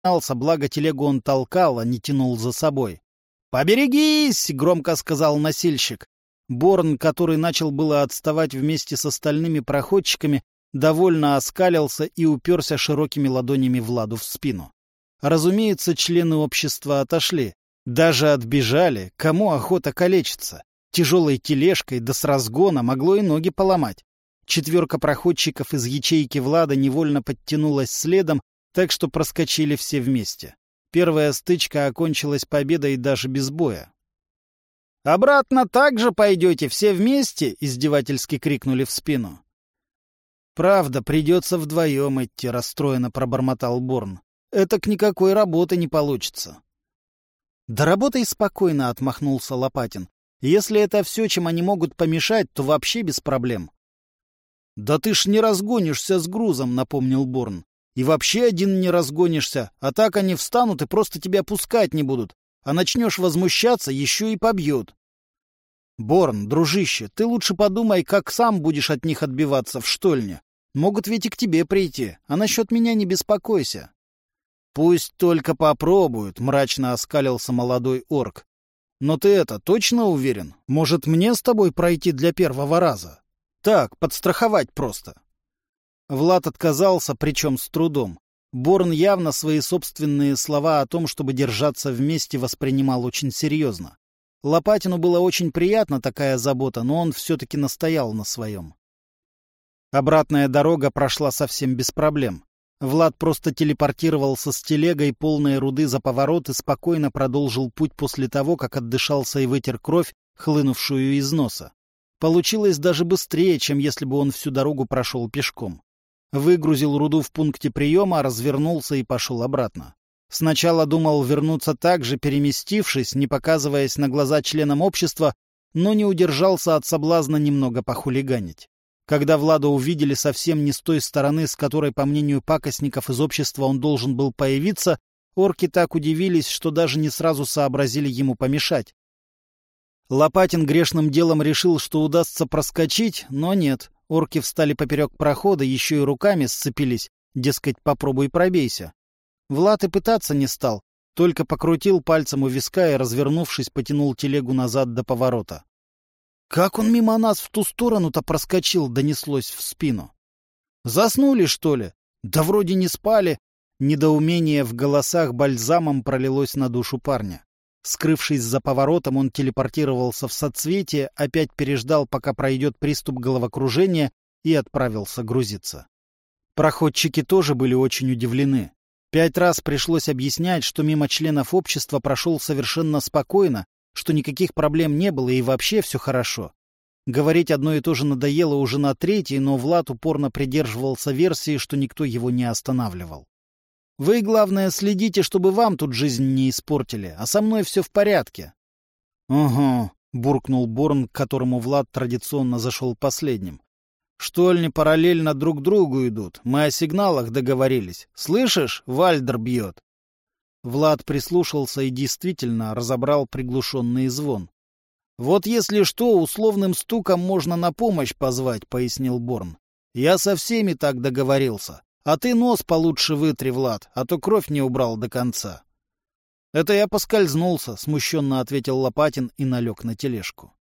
разогнался, благо телегу он толкал, а не тянул за собой. «Поберегись!» — громко сказал носильщик. Борн, который начал было отставать вместе с остальными проходчиками, довольно оскалился и уперся широкими ладонями Владу в спину. Разумеется, члены общества отошли. Даже отбежали. Кому охота калечиться? Тяжелой тележкой, да с разгона, могло и ноги поломать. 4 проходчиков из ячейки Влада невольно подтянулась следом, так что проскочили все вместе. Первая стычка окончилась победой даже без боя. «Обратно так же пойдете, все вместе?» — издевательски крикнули в спину. «Правда, придется вдвоем идти», — расстроенно пробормотал Борн. «Этак никакой работы не получится». «Да работай спокойно», — отмахнулся Лопатин. «Если это все, чем они могут помешать, то вообще без проблем». «Да ты ж не разгонишься с грузом», — напомнил Борн. «И вообще один не разгонишься, а так они встанут и просто тебя пускать не будут. А начнешь возмущаться, еще и побьют». «Борн, дружище, ты лучше подумай, как сам будешь от них отбиваться в штольне. Могут ведь и к тебе прийти, а насчет меня не беспокойся». «Пусть только попробуют», — мрачно оскалился молодой орк. «Но ты это точно уверен? Может, мне с тобой пройти для первого раза? Так, подстраховать просто». Влад отказался, причем с трудом. Борн явно свои собственные слова о том, чтобы держаться вместе, воспринимал очень серьезно. Лопатину было очень приятна такая забота, но он все-таки настоял на своем. Обратная дорога прошла совсем без проблем. Влад просто телепортировался с телегой, полной руды, за поворот и спокойно продолжил путь после того, как отдышался и вытер кровь, хлынувшую из носа. Получилось даже быстрее, чем если бы он всю дорогу прошел пешком. Выгрузил руду в пункте приема, развернулся и пошел обратно. Сначала думал вернуться так же, переместившись, не показываясь на глаза членам общества, но не удержался от соблазна немного похулиганить. Когда Влада увидели совсем не с той стороны, с которой, по мнению пакостников из общества, он должен был появиться, орки так удивились, что даже не сразу сообразили ему помешать. Лопатин грешным делом решил, что удастся проскочить, но нет. Орки встали поперек прохода, еще и руками сцепились, дескать, попробуй пробейся. Влад и пытаться не стал, только покрутил пальцем у виска и, развернувшись, потянул телегу назад до поворота. «Как он мимо нас в ту сторону-то проскочил?» — донеслось в спину. «Заснули, что ли? Да вроде не спали». Недоумение в голосах бальзамом пролилось на душу парня. Скрывшись за поворотом, он телепортировался в соцветие, опять переждал, пока пройдет приступ головокружения, и отправился грузиться. Проходчики тоже были очень удивлены. 5 раз пришлось объяснять, что мимо членов общества прошел совершенно спокойно, что никаких проблем не было и вообще все хорошо. Говорить одно и то же надоело уже на 3-й, но Влад упорно придерживался версии, что никто его не останавливал. «Вы, главное, следите, чтобы вам тут жизнь не испортили, а со мной все в порядке». «Угу», — буркнул Борн, к которому Влад традиционно зашел последним. «Штольни параллельно друг другу идут, мы о сигналах договорились. Слышишь, Вальдер бьет». Влад прислушался и действительно разобрал приглушенный звон. «Вот если что, условным стуком можно на помощь позвать», — пояснил Борн. «Я со всеми так договорился. А ты нос получше вытри, Влад, а то кровь не убрал до конца». «Это я поскользнулся», — смущенно ответил Лопатин и налег на тележку.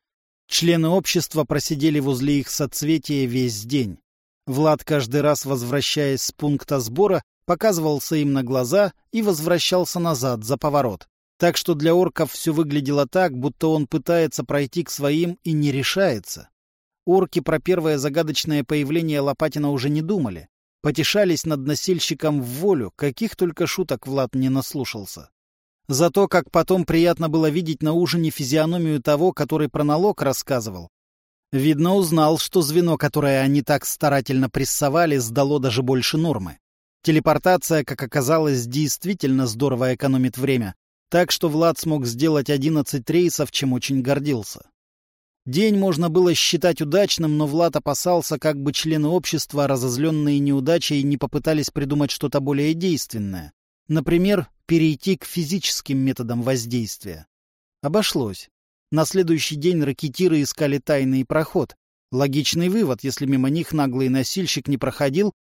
Члены общества просидели возле их соцветия весь день. Влад, каждый раз возвращаясь с пункта сбора, показывался им на глаза и возвращался назад, за поворот. Так что для орков все выглядело так, будто он пытается пройти к своим и не решается. Орки про первое загадочное появление Лопатина уже не думали. Потешались над носильщиком в волю, каких только шуток Влад не наслушался. Зато как потом приятно было видеть на ужине физиономию того, который про налог рассказывал. Видно, узнал, что звено, которое они так старательно прессовали, сдало даже больше нормы. Телепортация, как оказалось, действительно здорово экономит время, так что Влад смог сделать 11 рейсов, чем очень гордился. День можно было считать удачным, но Влад опасался, как бы члены общества, разозленные неудачей, не попытались придумать что-то более действенное. Например, перейти к физическим методам воздействия. Обошлось. На следующий день ракетиры искали тайный проход. Логичный вывод, если мимо них наглый носильщик не проходил,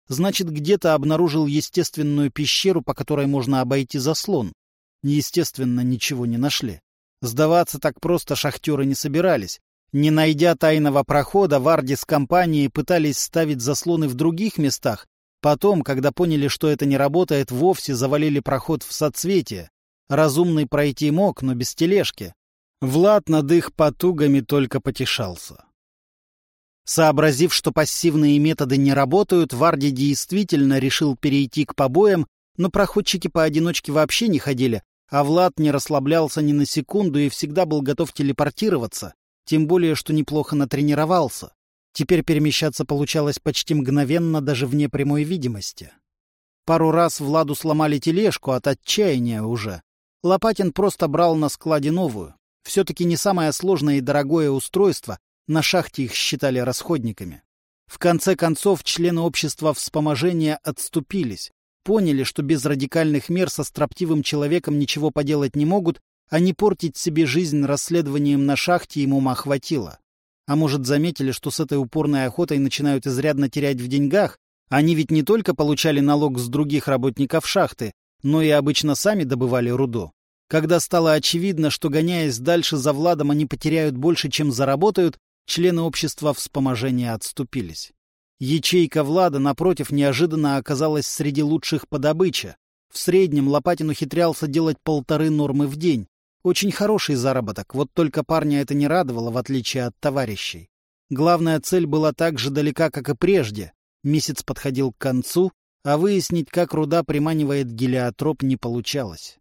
Значит, где-то обнаружил естественную пещеру, по которой можно обойти заслон. Естественно, ничего не нашли. Сдаваться так просто шахтеры не собирались. Не найдя тайного прохода, Варди с компанией пытались ставить заслоны в других местах. Потом, когда поняли, что это не работает, вовсе завалили проход в соцветие. Разумный пройти мог, но без тележки. Влад над их потугами только потешался. Сообразив, что пассивные методы не работают, Варди действительно решил перейти к побоям, но проходчики поодиночке вообще не ходили, а Влад не расслаблялся ни на секунду и всегда был готов телепортироваться, тем более, что неплохо натренировался. Теперь перемещаться получалось почти мгновенно, даже вне прямой видимости. Пару раз Владу сломали тележку от отчаяния уже. Лопатин просто брал на складе новую. Все-таки не самое сложное и дорогое устройство, на шахте их считали расходниками. В конце концов, члены общества вспоможения отступились. Поняли, что без радикальных мер со строптивым человеком ничего поделать не могут, а не портить себе жизнь расследованием на шахте им ума хватило. А может, заметили, что с этой упорной охотой начинают изрядно терять в деньгах? Они ведь не только получали налог с других работников шахты, но и обычно сами добывали руду. Когда стало очевидно, что, гоняясь дальше за Владом, они потеряют больше, чем заработают, члены общества вспоможения отступились. Ячейка Влада, напротив, неожиданно оказалась среди лучших по добыче. В среднем Лопатин ухитрялся делать 1,5 нормы в день. Очень хороший заработок, вот только парня это не радовало, в отличие от товарищей. Главная цель была так же далека, как и прежде. Месяц подходил к концу, а выяснить, как руда приманивает гелиотроп, не получалось.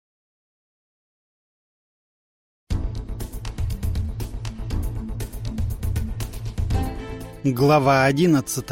Глава 11.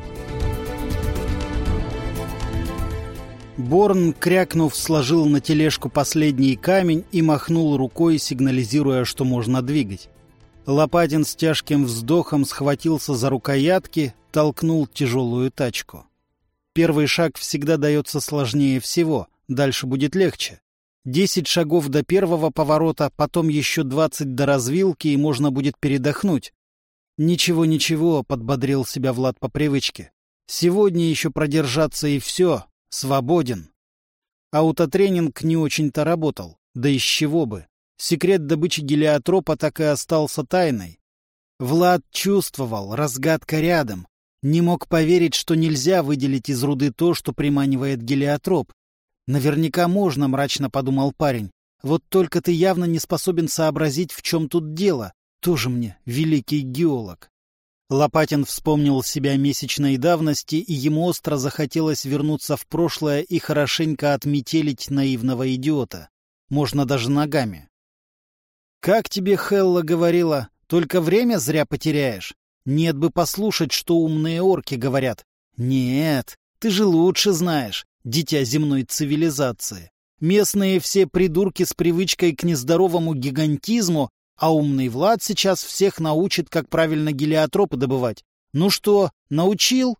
Борн, крякнув, сложил на тележку последний камень и махнул рукой, сигнализируя, что можно двигать. Лопатин с тяжким вздохом схватился за рукоятки, толкнул тяжелую тачку. Первый шаг всегда дается сложнее всего, дальше будет легче. 10 шагов до первого поворота, потом еще 20 до развилки, и можно будет передохнуть. «Ничего, — подбодрил себя Влад по привычке. Сегодня еще продержаться и все, свободен». Аутотренинг не очень-то работал, да из чего бы. Секрет добычи гелиотропа так и остался тайной. Влад чувствовал, разгадка рядом. Не мог поверить, что нельзя выделить из руды то, что приманивает гелиотроп. «Наверняка можно», — мрачно подумал парень. «Вот только ты явно не способен сообразить, в чем тут дело. Тоже мне великий геолог». Лопатин вспомнил себя месячной давности, и ему остро захотелось вернуться в прошлое и хорошенько отметелить наивного идиота. Можно даже ногами. «Как тебе Хелла говорила, только время зря потеряешь? Нет бы послушать, что умные орки говорят. Нет, ты же лучше знаешь, дитя земной цивилизации. Местные все придурки с привычкой к нездоровому гигантизму, а умный Влад сейчас всех научит, как правильно гелиотропы добывать. Ну что, научил?»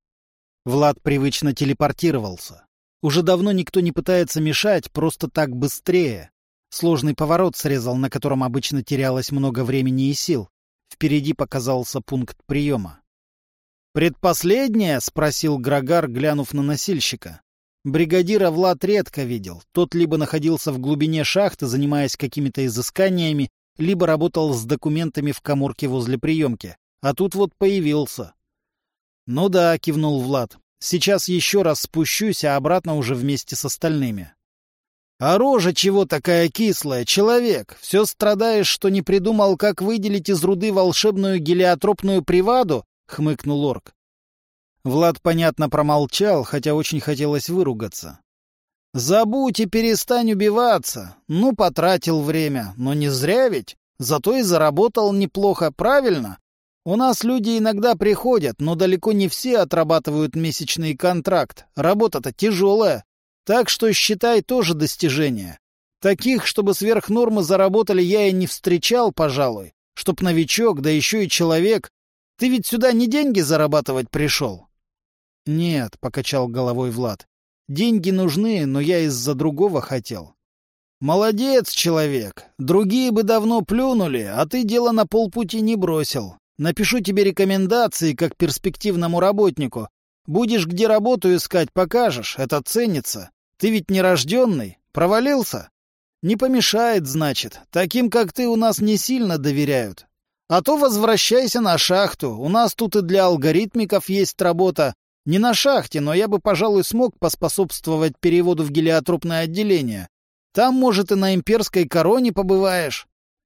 Влад привычно телепортировался. Уже давно никто не пытается мешать, просто так быстрее. Сложный поворот срезал, на котором обычно терялось много времени и сил. Впереди показался пункт приема. «Предпоследнее?» — спросил Грагар, глянув на носильщика. Бригадира Влад редко видел. Тот либо находился в глубине шахты, занимаясь какими-то изысканиями, либо работал с документами в каморке возле приемки. А тут вот появился. «Ну да», — кивнул Влад. «Сейчас еще раз спущусь, а обратно уже вместе с остальными». «А рожа чего такая кислая, человек? Все страдаешь, что не придумал, как выделить из руды волшебную гелиотропную приваду?» — хмыкнул орк. Влад, понятно, промолчал, хотя очень хотелось выругаться. «Забудь и перестань убиваться. Ну, потратил время, но не зря ведь. Зато и заработал неплохо, правильно? У нас люди иногда приходят, но далеко не все отрабатывают месячный контракт. Работа-то тяжелая. Так что, считай, тоже достижение. Таких, чтобы сверх нормы заработали, я и не встречал, пожалуй. Чтоб новичок, да еще и человек. Ты ведь сюда не деньги зарабатывать пришел?» «Нет», — покачал головой Влад. «Деньги нужны, но я из-за другого хотел». «Молодец, человек. Другие бы давно плюнули, а ты дело на полпути не бросил. Напишу тебе рекомендации как перспективному работнику. Будешь где работу искать, покажешь, это ценится. Ты ведь не рожденный, провалился? Не помешает, значит. Таким, как ты, у нас не сильно доверяют. А то возвращайся на шахту. У нас тут и для алгоритмиков есть работа. Не на шахте, но я бы, пожалуй, смог поспособствовать переводу в гелиотропное отделение. Там, может, и на имперской короне побываешь.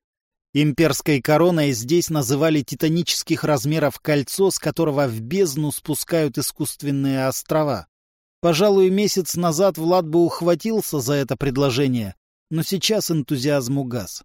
Имперской короной здесь называли титанических размеров кольцо, с которого в бездну спускают искусственные острова. Пожалуй, месяц назад Влад бы ухватился за это предложение, но сейчас энтузиазм угас.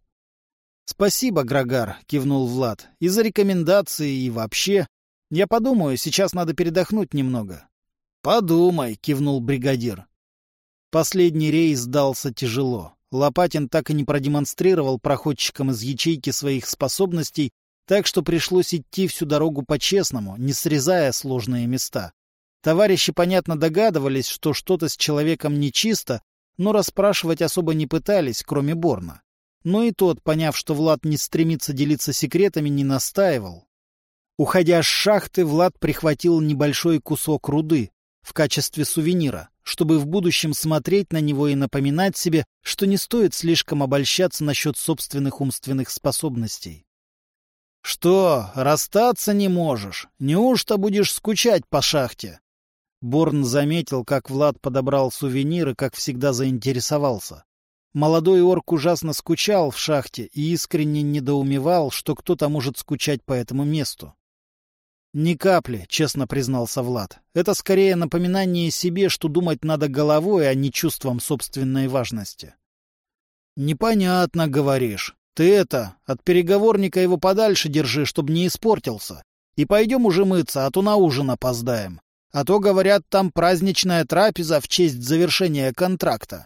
— Спасибо, Грагар, — кивнул Влад, — и за рекомендации, и вообще. Я подумаю, сейчас надо передохнуть немного. — Подумай, — кивнул бригадир. Последний рейс дался тяжело. Лопатин так и не продемонстрировал проходчикам из ячейки своих способностей, так что пришлось идти всю дорогу по-честному, не срезая сложные места. Товарищи, понятно, догадывались, что что-то с человеком нечисто, но расспрашивать особо не пытались, кроме Борна. Но и тот, поняв, что Влад не стремится делиться секретами, не настаивал. Уходя с шахты, Влад прихватил небольшой кусок руды в качестве сувенира, чтобы в будущем смотреть на него и напоминать себе, что не стоит слишком обольщаться насчет собственных умственных способностей. — Что, расстаться не можешь? Неужто будешь скучать по шахте? Борн заметил, как Влад подобрал сувенир и, как всегда, заинтересовался. Молодой орк ужасно скучал в шахте и искренне недоумевал, что кто-то может скучать по этому месту. — Ни капли, — честно признался Влад. — Это скорее напоминание себе, что думать надо головой, а не чувством собственной важности. — Непонятно, говоришь. Ты от переговорника его подальше держи, чтобы не испортился. И пойдем уже мыться, а то на ужин опоздаем. А то, говорят, там праздничная трапеза в честь завершения контракта.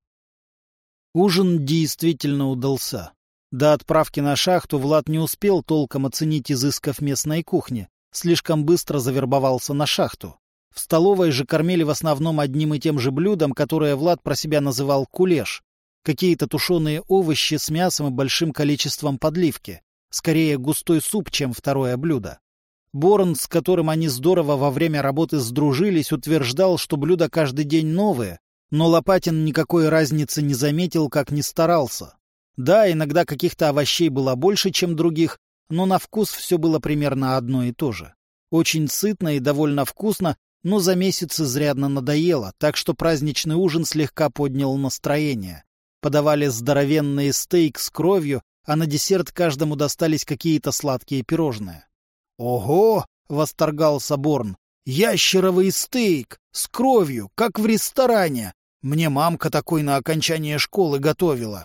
Ужин действительно удался. До отправки на шахту Влад не успел толком оценить изысков местной кухни. Слишком быстро завербовался на шахту. В столовой же кормили в основном одним и тем же блюдом, которое Влад про себя называл кулеш. Какие-то тушеные овощи с мясом и большим количеством подливки. Скорее густой суп, чем второе блюдо. Борн, с которым они здорово во время работы сдружились, утверждал, что блюда каждый день новые, но Лопатин никакой разницы не заметил, как ни старался. Да, иногда каких-то овощей было больше, чем других, но на вкус все было примерно одно и то же. Очень сытно и довольно вкусно, но за месяц изрядно надоело, так что праздничный ужин слегка поднял настроение. Подавали здоровенный стейк с кровью, а на десерт каждому достались какие-то сладкие пирожные. «Ого!» — восторгался Борн. «Ящеровый стейк! С кровью, как в ресторане! Мне мамка такой на окончание школы готовила!»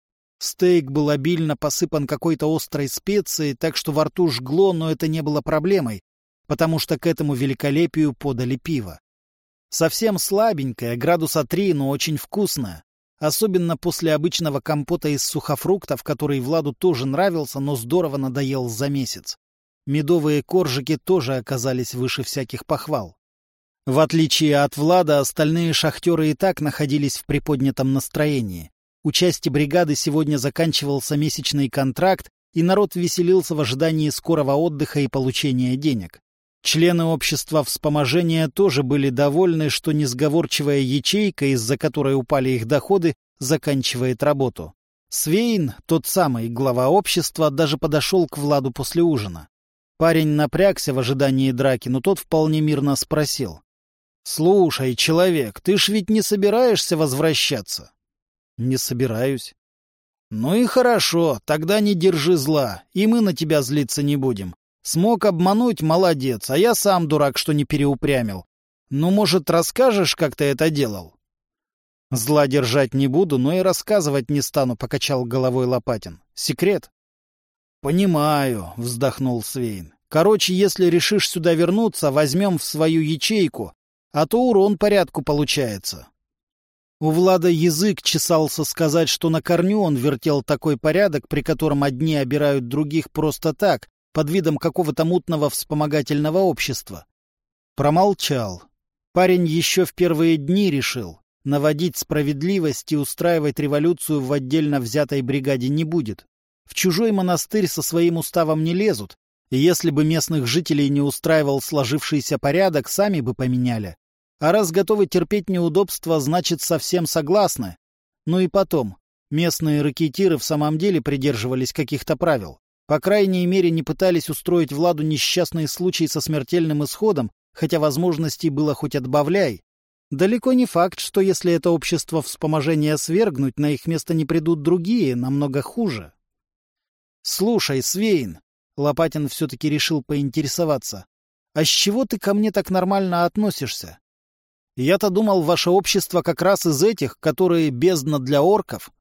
Стейк был обильно посыпан какой-то острой специей, так что во рту жгло, но это не было проблемой, потому что к этому великолепию подали пиво. Совсем слабенькое, градуса 3, но очень вкусное. Особенно после обычного компота из сухофруктов, который Владу тоже нравился, но здорово надоел за месяц. Медовые коржики тоже оказались выше всяких похвал. В отличие от Влада, остальные шахтеры и так находились в приподнятом настроении. У части бригады сегодня заканчивался месячный контракт, и народ веселился в ожидании скорого отдыха и получения денег. Члены общества вспоможения тоже были довольны, что несговорчивая ячейка, из-за которой упали их доходы, заканчивает работу. Свейн, тот самый глава общества, даже подошел к Владу после ужина. Парень напрягся в ожидании драки, но тот вполне мирно спросил. — Слушай, человек, ты ж ведь не собираешься возвращаться? — Не собираюсь. — Ну и хорошо, тогда не держи зла, и мы на тебя злиться не будем. Смог обмануть — молодец, а я сам дурак, что не переупрямил. Ну, может, расскажешь, как ты это делал? — Зла держать не буду, но и рассказывать не стану, — покачал головой Лопатин. — Секрет. — Понимаю, — вздохнул Свейн. — Короче, если решишь сюда вернуться, возьмем в свою ячейку, а то урон порядку получается. У Влада язык чесался сказать, что на корню он вертел такой порядок, при котором одни обирают других просто так, под видом какого-то мутного вспомогательного общества. Промолчал. Парень еще в первые дни решил, наводить справедливость и устраивать революцию в отдельно взятой бригаде не будет. В чужой монастырь со своим уставом не лезут, И если бы местных жителей не устраивал сложившийся порядок, сами бы поменяли. А раз готовы терпеть неудобства, значит, совсем согласны. Ну и потом, местные рэкетиры в самом деле придерживались каких-то правил. По крайней мере, не пытались устроить Владу несчастный случай со смертельным исходом, хотя возможностей было хоть отбавляй. Далеко не факт, что если это общество вспоможения свергнуть, на их место не придут другие, намного хуже. «Слушай, Свейн», — Лопатин все-таки решил поинтересоваться, «а с чего ты ко мне так нормально относишься? Я-то думал, ваше общество как раз из этих, которые бездна для орков».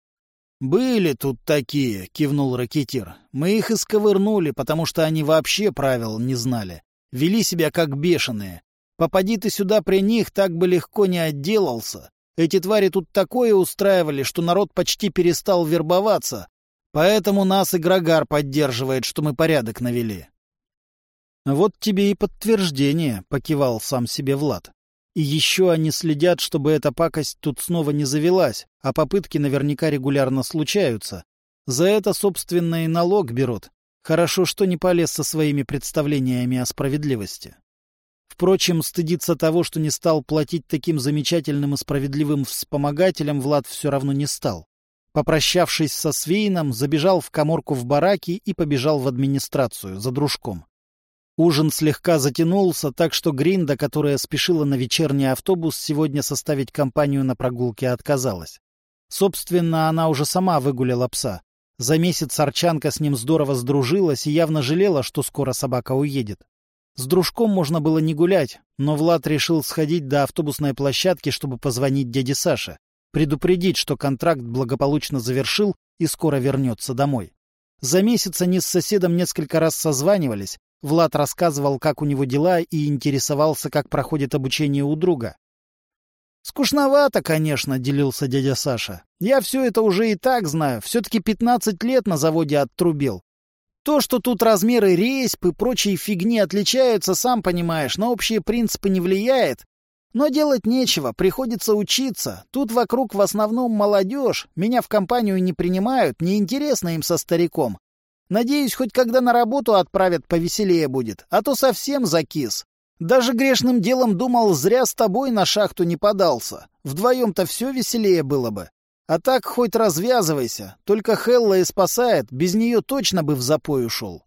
«Были тут такие», — кивнул рэкетир. «Мы их исковырнули, потому что они вообще правил не знали. Вели себя как бешеные. Попади ты сюда при них, так бы легко не отделался. Эти твари тут такое устраивали, что народ почти перестал вербоваться. Поэтому нас и Грагар поддерживает, что мы порядок навели». «Вот тебе и подтверждение», — покивал сам себе Влад. «И еще они следят, чтобы эта пакость тут снова не завелась, а попытки наверняка регулярно случаются. За это, собственно, и налог берут. Хорошо, что не полез со своими представлениями о справедливости». Впрочем, стыдиться того, что не стал платить таким замечательным и справедливым вспомогателям, Влад все равно не стал. Попрощавшись со Свейном, забежал в каморку в бараке и побежал в администрацию за дружком. Ужин слегка затянулся, так что Гринда, которая спешила на вечерний автобус, сегодня составить компанию на прогулке отказалась. Собственно, она уже сама выгуляла пса. За месяц арчанка с ним здорово сдружилась и явно жалела, что скоро собака уедет. С дружком можно было не гулять, но Влад решил сходить до автобусной площадки, чтобы позвонить дяде Саше, предупредить, что контракт благополучно завершил и скоро вернется домой. За месяц они с соседом несколько раз созванивались. Влад рассказывал, как у него дела, и интересовался, как проходит обучение у друга. «Скучновато, конечно», — делился дядя Саша. «Я все это уже и так знаю. Все-таки 15 лет на заводе оттрубил. То, что тут размеры резьб и прочие фигни отличаются, сам понимаешь, на общие принципы не влияет. Но делать нечего, приходится учиться. Тут вокруг в основном молодежь. Меня в компанию не принимают, неинтересно им со стариком. Надеюсь, хоть когда на работу отправят, повеселее будет, а то совсем закис. Даже грешным делом думал, зря с тобой на шахту не подался. Вдвоем-то все веселее было бы. А так хоть развязывайся. Только Хелла и спасает, без нее точно бы в запой ушел».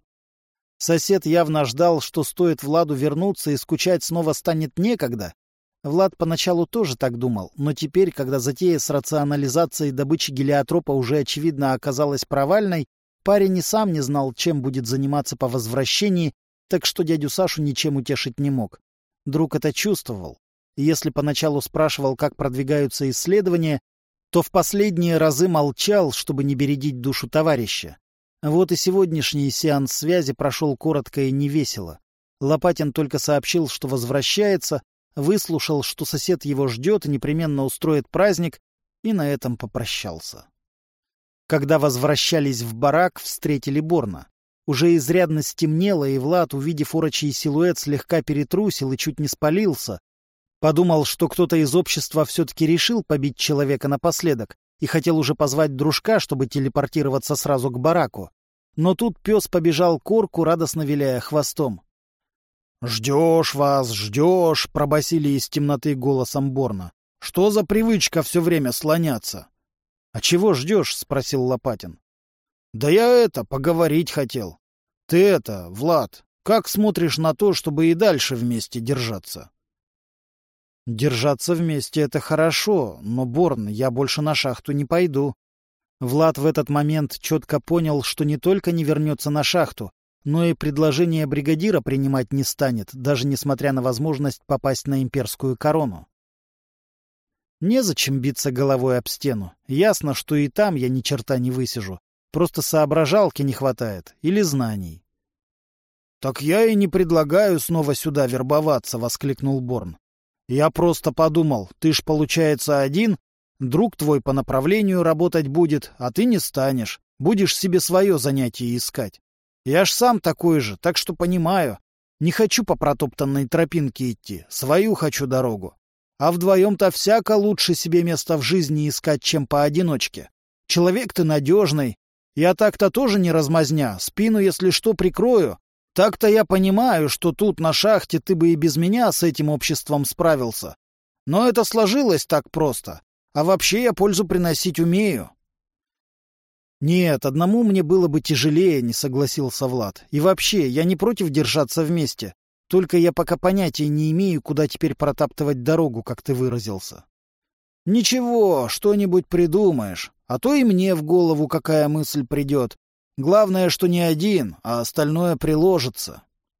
Сосед явно ждал, что стоит Владу вернуться и скучать снова станет некогда. Влад поначалу тоже так думал, но теперь, когда затея с рационализацией добычи гелиотропа уже очевидно оказалась провальной, парень и сам не знал, чем будет заниматься по возвращении, так что дядю Сашу ничем утешить не мог. Друг это чувствовал. И если поначалу спрашивал, как продвигаются исследования, то в последние разы молчал, чтобы не бередить душу товарища. Вот и сегодняшний сеанс связи прошел коротко и невесело. Лопатин только сообщил, что возвращается, выслушал, что сосед его ждет и непременно устроит праздник, и на этом попрощался. Когда возвращались в барак, встретили Борна. Уже изрядно стемнело, и Влад, увидев орочий силуэт, слегка перетрусил и чуть не спалился. Подумал, что кто-то из общества все-таки решил побить человека напоследок и хотел уже позвать дружка, чтобы телепортироваться сразу к бараку. Но тут пес побежал к орку, радостно виляя хвостом. «Ждешь вас, ждешь!» — пробасили из темноты голосом Борна. «Что за привычка все время слоняться?» «А чего ждешь?» — спросил Лопатин. «Да я поговорить хотел. Ты Влад, как смотришь на то, чтобы и дальше вместе держаться?» «Держаться вместе — это хорошо, но, Борн, я больше на шахту не пойду». Влад в этот момент четко понял, что не только не вернется на шахту, но и предложение бригадира принимать не станет, даже несмотря на возможность попасть на имперскую корону. Незачем биться головой об стену. Ясно, что и там я ни черта не высижу. Просто соображалки не хватает или знаний. — Так я и не предлагаю снова сюда вербоваться, — воскликнул Борн. — Я просто подумал, ты ж, получается, один, друг твой по направлению работать будет, а ты не станешь, будешь себе свое занятие искать. Я ж сам такой же, так что понимаю. Не хочу по протоптанной тропинке идти, свою хочу дорогу. А вдвоем-то всяко лучше себе место в жизни искать, чем поодиночке. Человек ты надежный. Я так-то тоже не размазня, спину, если что, прикрою. Так-то я понимаю, что тут на шахте ты бы и без меня с этим обществом справился. Но это сложилось так просто. А вообще я пользу приносить умею. Нет, одному мне было бы тяжелее, не согласился Влад. И вообще, я не против держаться вместе. Только я пока понятия не имею, куда теперь протаптывать дорогу, как ты выразился. Ничего, что-нибудь придумаешь. А то и мне в голову какая мысль придет. Главное, что не один, а остальное приложится.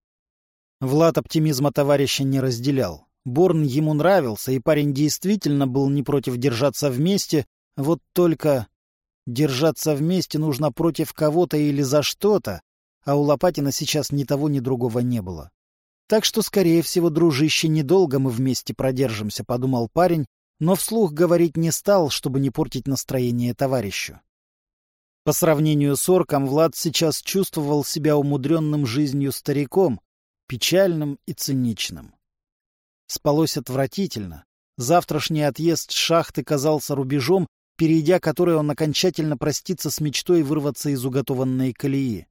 Влад оптимизма товарища не разделял. Борн ему нравился, и парень действительно был не против держаться вместе, вот только держаться вместе нужно против кого-то или за что-то, а у Лопатина сейчас ни того, ни другого не было. Так что, скорее всего, дружище, недолго мы вместе продержимся, — подумал парень, но вслух говорить не стал, чтобы не портить настроение товарищу. По сравнению с орком, Влад сейчас чувствовал себя умудренным жизнью стариком, печальным и циничным. Спалось отвратительно. Завтрашний отъезд с шахты казался рубежом, перейдя который он окончательно простится с мечтой вырваться из уготованной колеи.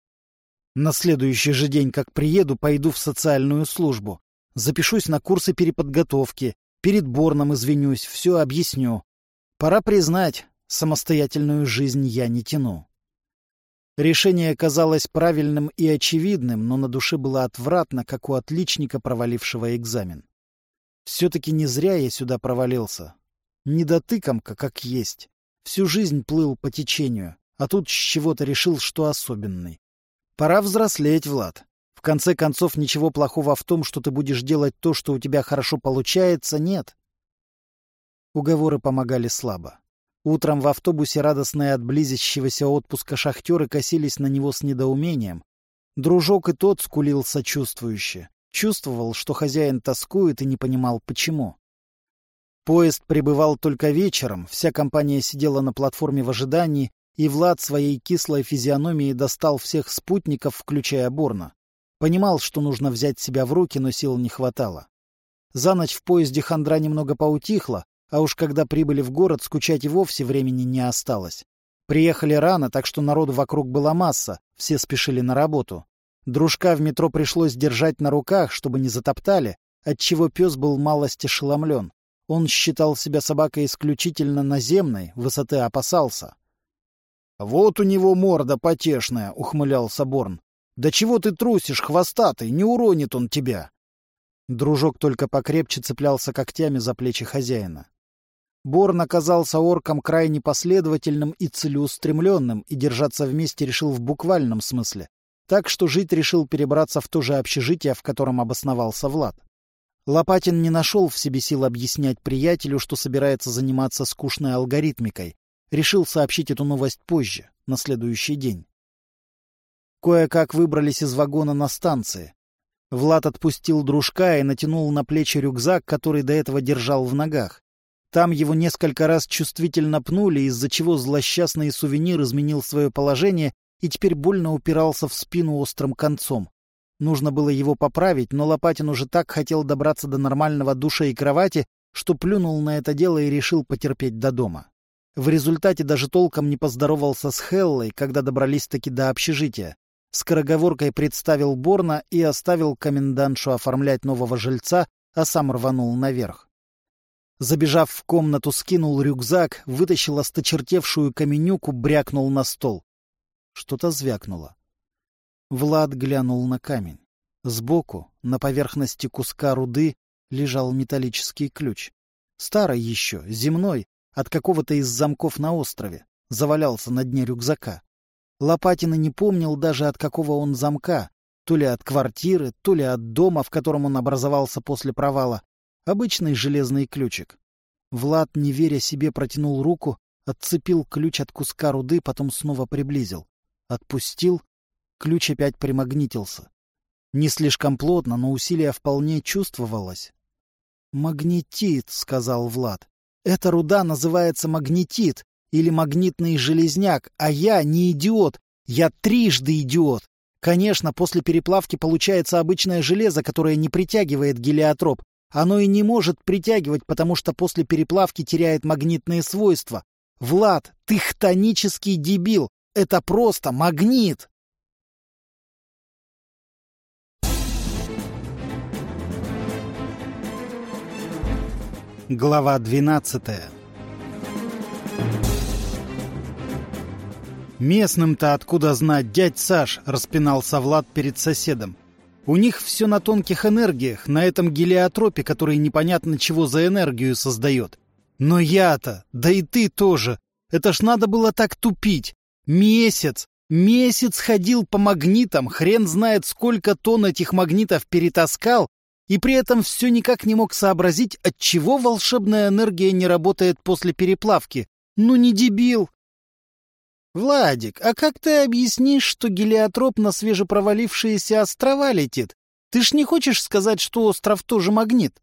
На следующий же день, как приеду, пойду в социальную службу. Запишусь на курсы переподготовки, перед Борном извинюсь, все объясню. Пора признать, самостоятельную жизнь я не тяну. Решение казалось правильным и очевидным, но на душе было отвратно, как у отличника, провалившего экзамен. Все-таки не зря я сюда провалился. Недотыкомка, как есть. Всю жизнь плыл по течению, а тут с чего-то решил, что особенный. Пора взрослеть, Влад. В конце концов, ничего плохого в том, что ты будешь делать то, что у тебя хорошо получается, нет. Уговоры помогали слабо. Утром в автобусе, радостные от близящегося отпуска шахтеры, косились на него с недоумением. Дружок и тот скулил сочувствующе. Чувствовал, что хозяин тоскует, и не понимал, почему. Поезд прибывал только вечером, вся компания сидела на платформе в ожидании, и Влад своей кислой физиономией достал всех спутников, включая Борна. Понимал, что нужно взять себя в руки, но сил не хватало. За ночь в поезде хандра немного поутихла, а уж когда прибыли в город, скучать и вовсе времени не осталось. Приехали рано, так что народу вокруг была масса, все спешили на работу. Дружка в метро пришлось держать на руках, чтобы не затоптали, отчего пес был малость ошеломлен. Он считал себя собакой исключительно наземной, высоты опасался. — Вот у него морда потешная, — ухмылялся Борн. — Да чего ты трусишь, хвостатый, не уронит он тебя. Дружок только покрепче цеплялся когтями за плечи хозяина. Борн оказался орком крайне последовательным и целеустремленным, и держаться вместе решил в буквальном смысле. Так что жить решил перебраться в то же общежитие, в котором обосновался Влад. Лопатин не нашел в себе сил объяснять приятелю, что собирается заниматься скучной алгоритмикой. Решил сообщить эту новость позже, на следующий день. Кое-как выбрались из вагона на станции. Влад отпустил дружка и натянул на плечи рюкзак, который до этого держал в ногах. Там его несколько раз чувствительно пнули, из-за чего злосчастный сувенир изменил свое положение и теперь больно упирался в спину острым концом. Нужно было его поправить, но Лопатин уже так хотел добраться до нормального душа и кровати, что плюнул на это дело и решил потерпеть до дома. В результате даже толком не поздоровался с Хеллой, когда добрались-таки до общежития. Скороговоркой представил Борна и оставил комендантшу оформлять нового жильца, а сам рванул наверх. Забежав в комнату, скинул рюкзак, вытащил осточертевшую каменюку, брякнул на стол. Что-то звякнуло. Влад глянул на камень. Сбоку, на поверхности куска руды, лежал металлический ключ. Старый еще, земной, от какого-то из замков на острове. Завалялся на дне рюкзака. Лопатин и не помнил даже, от какого он замка. То ли от квартиры, то ли от дома, в котором он образовался после провала. Обычный железный ключик. Влад, не веря себе, протянул руку, отцепил ключ от куска руды, потом снова приблизил. Отпустил. Ключ опять примагнитился. Не слишком плотно, но усилие вполне чувствовалось. «Магнетит», — сказал Влад. «Эта руда называется магнетит или магнитный железняк, а я не идиот. Я трижды идиот. Конечно, после переплавки получается обычное железо, которое не притягивает гелиотроп. Оно и не может притягивать, потому что после переплавки теряет магнитные свойства. Влад, ты хтонический дебил. Это просто магнит!» Глава 12. «Местным-то откуда знать, дядь Саш?» — распинался Влад перед соседом. «У них все на тонких энергиях, на этом гелиотропе, который непонятно чего за энергию создает. Но я-то, да и ты тоже, это ж надо было так тупить. Месяц ходил по магнитам, хрен знает сколько тонн этих магнитов перетаскал, и при этом все никак не мог сообразить, отчего волшебная энергия не работает после переплавки. Ну не дебил!» «Владик, а как ты объяснишь, что гелиотроп на свежепровалившиеся острова летит? Ты ж не хочешь сказать, что остров тоже магнит?»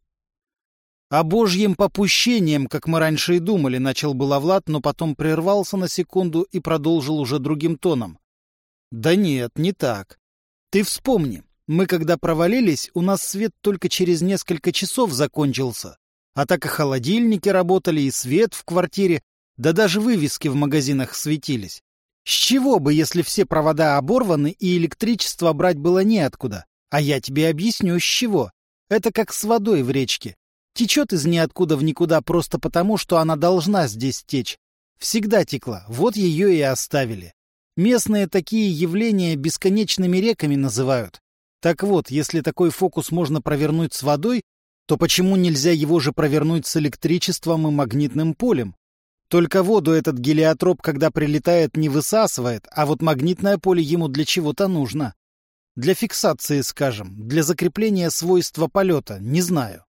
«О божьим попущением, как мы раньше и думали», — начал было Влад, но потом прервался на секунду и продолжил уже другим тоном. «Да нет, не так. Ты вспомни, мы когда провалились, у нас свет только через несколько часов закончился. А так и холодильники работали, и свет в квартире, да даже вывески в магазинах светились. С чего бы, если все провода оборваны и электричество брать было неоткуда? А я тебе объясню, с чего. Это как с водой в речке. Течет из ниоткуда в никуда просто потому, что она должна здесь течь. Всегда текла, вот ее и оставили. Местные такие явления бесконечными реками называют. Так вот, если такой фокус можно провернуть с водой, то почему нельзя его же провернуть с электричеством и магнитным полем? Только воду этот гелиотроп, когда прилетает, не высасывает, а вот магнитное поле ему для чего-то нужно. Для фиксации, скажем, для закрепления свойства полета, не знаю.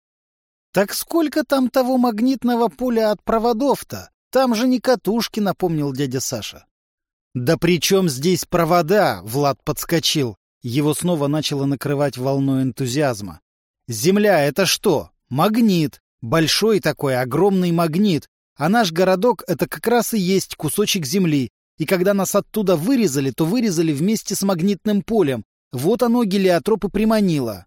«Так сколько там того магнитного поля от проводов-то? Там же не катушки», — напомнил дядя Саша. «Да при чем здесь провода?» — Влад подскочил. Его снова начало накрывать волной энтузиазма. «Земля — это что? Магнит. Большой такой, огромный магнит. А наш городок — это как раз и есть кусочек земли. И когда нас оттуда вырезали, то вырезали вместе с магнитным полем. Вот оно гелиотроп и приманило».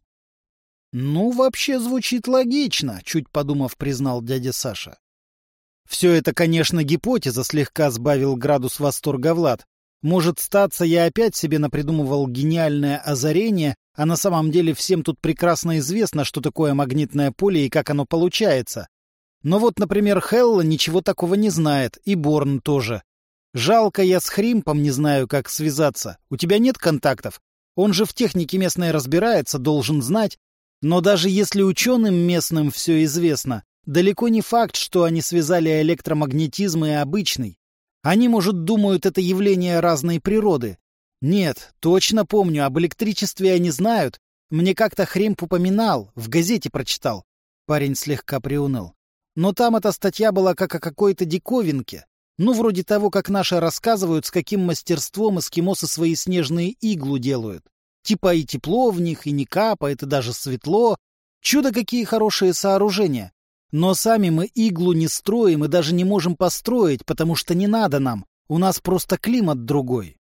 «Ну, вообще звучит логично», — чуть подумав, признал дядя Саша. «Все это, конечно, гипотеза», — слегка сбавил градус восторга Влад. «Может, статься, я опять себе напридумывал гениальное озарение, а на самом деле всем тут прекрасно известно, что такое магнитное поле и как оно получается. Но вот, например, Хелла ничего такого не знает, и Борн тоже. Жалко, я с Хримпом не знаю, как связаться. У тебя нет контактов? Он же в технике местной разбирается, должен знать. Но даже если ученым местным все известно, далеко не факт, что они связали электромагнетизм и обычный. Они, может, думают, это явление разной природы. Нет, точно помню, об электричестве они знают. Мне как-то Хримп упоминал, в газете прочитал». Парень слегка приуныл. «Но там эта статья была как о какой-то диковинке. Ну, вроде того, как наши рассказывают, с каким мастерством эскимосы свои снежные иглу делают. Типа и тепло в них, и не капает, и даже светло. Чудо, какие хорошие сооружения. Но сами мы иглу не строим и даже не можем построить, потому что не надо нам. У нас просто климат другой».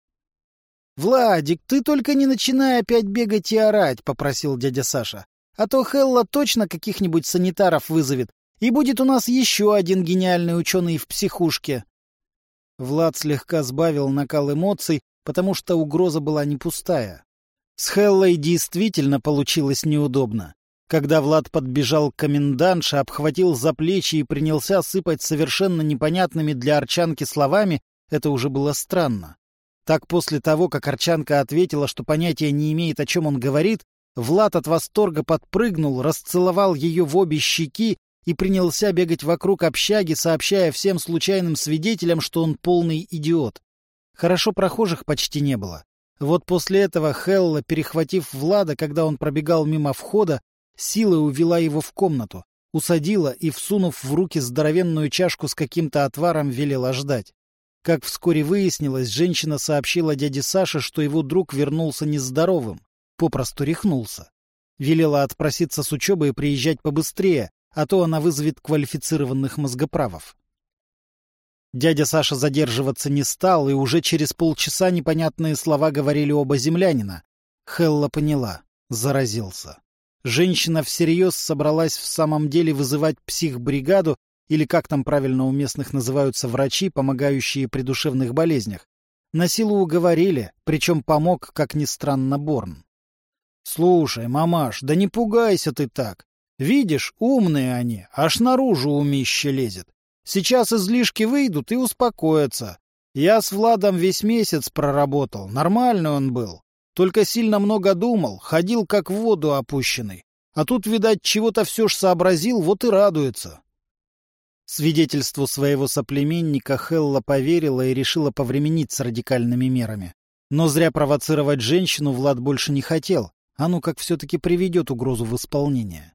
«Владик, ты только не начинай опять бегать и орать», — попросил дядя Саша. «А то Хелла точно каких-нибудь санитаров вызовет, и будет у нас еще один гениальный ученый в психушке». Влад слегка сбавил накал эмоций, потому что угроза была не пустая. С Хеллой действительно получилось неудобно. Когда Влад подбежал к комендантше, обхватил за плечи и принялся сыпать совершенно непонятными для Арчанки словами, это уже было странно. Так после того, как Арчанка ответила, что понятия не имеет, о чем он говорит, Влад от восторга подпрыгнул, расцеловал ее в обе щеки и принялся бегать вокруг общаги, сообщая всем случайным свидетелям, что он полный идиот. Хорошо прохожих почти не было. Вот после этого Хелла, перехватив Влада, когда он пробегал мимо входа, силой увела его в комнату, усадила и, всунув в руки здоровенную чашку с каким-то отваром, велела ждать. Как вскоре выяснилось, женщина сообщила дяде Саше, что его друг вернулся нездоровым, попросту рехнулся. Велела отпроситься с учебы и приезжать побыстрее, а то она вызовет квалифицированных мозгоправов. Дядя Саша задерживаться не стал, и уже через полчаса непонятные слова говорили оба землянина. Хелла поняла, заразился. Женщина всерьез собралась в самом деле вызывать психбригаду, или как там правильно у местных называются врачи, помогающие при душевных болезнях. На силу уговорили, причем помог, как ни странно, Борн. — Слушай, мамаш, да не пугайся ты так. Видишь, умные они, аж наружу умище лезет. Сейчас излишки выйдут и успокоятся. Я с Владом весь месяц проработал, нормальный он был. Только сильно много думал, ходил как в воду опущенный. А тут, видать, чего-то все ж сообразил, вот и радуется. Свидетельству своего соплеменника Хелла поверила и решила повременить с радикальными мерами. Но зря провоцировать женщину Влад больше не хотел. А ну как все-таки приведет угрозу в исполнение.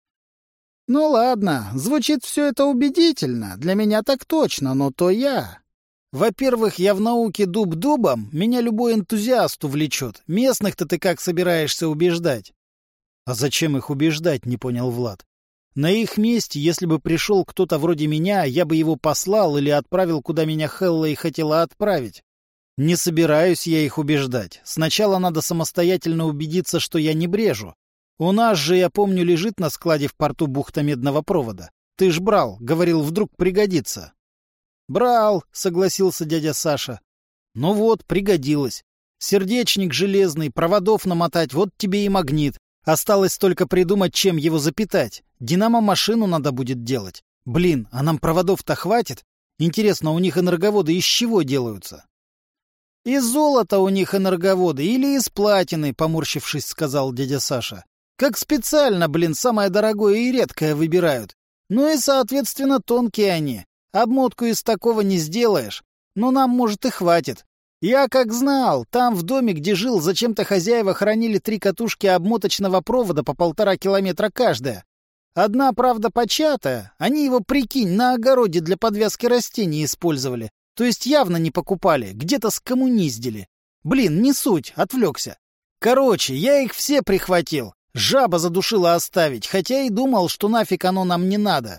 Ну ладно, звучит все это убедительно. Для меня так точно, но то я. Во-первых, я в науке дуб дубом, меня любой энтузиаст увлечет. Местных-то ты как собираешься убеждать? А зачем их убеждать, не понял Влад. На их месте, если бы пришел кто-то вроде меня, я бы его послал или отправил, куда меня Хелла и хотела отправить. Не собираюсь я их убеждать. Сначала надо самостоятельно убедиться, что я не брежу. У нас же, я помню, лежит на складе в порту бухта медного провода. Ты ж брал, говорил, вдруг пригодится. Брал, согласился дядя Саша. Ну вот, пригодилось. Сердечник железный, проводов намотать, вот тебе и магнит. Осталось только придумать, чем его запитать. Динамо-машину надо будет делать. Блин, а нам проводов-то хватит? Интересно, у них энерговоды из чего делаются? Из золота у них энерговоды или из платины, поморщившись, сказал дядя Саша. Как специально, блин, самое дорогое и редкое выбирают. Ну и, соответственно, тонкие они. Обмотку из такого не сделаешь. Но нам, может, и хватит. Я как знал, там в доме, где жил, зачем-то хозяева хранили 3 катушки обмоточного провода по 1,5 километра каждая. Одна, правда, початая. Они его, прикинь, на огороде для подвязки растений использовали. То есть явно не покупали, где-то скоммуниздили. Блин, не суть, отвлекся. Короче, я их все прихватил. Жаба задушила оставить, хотя и думал, что нафиг оно нам не надо.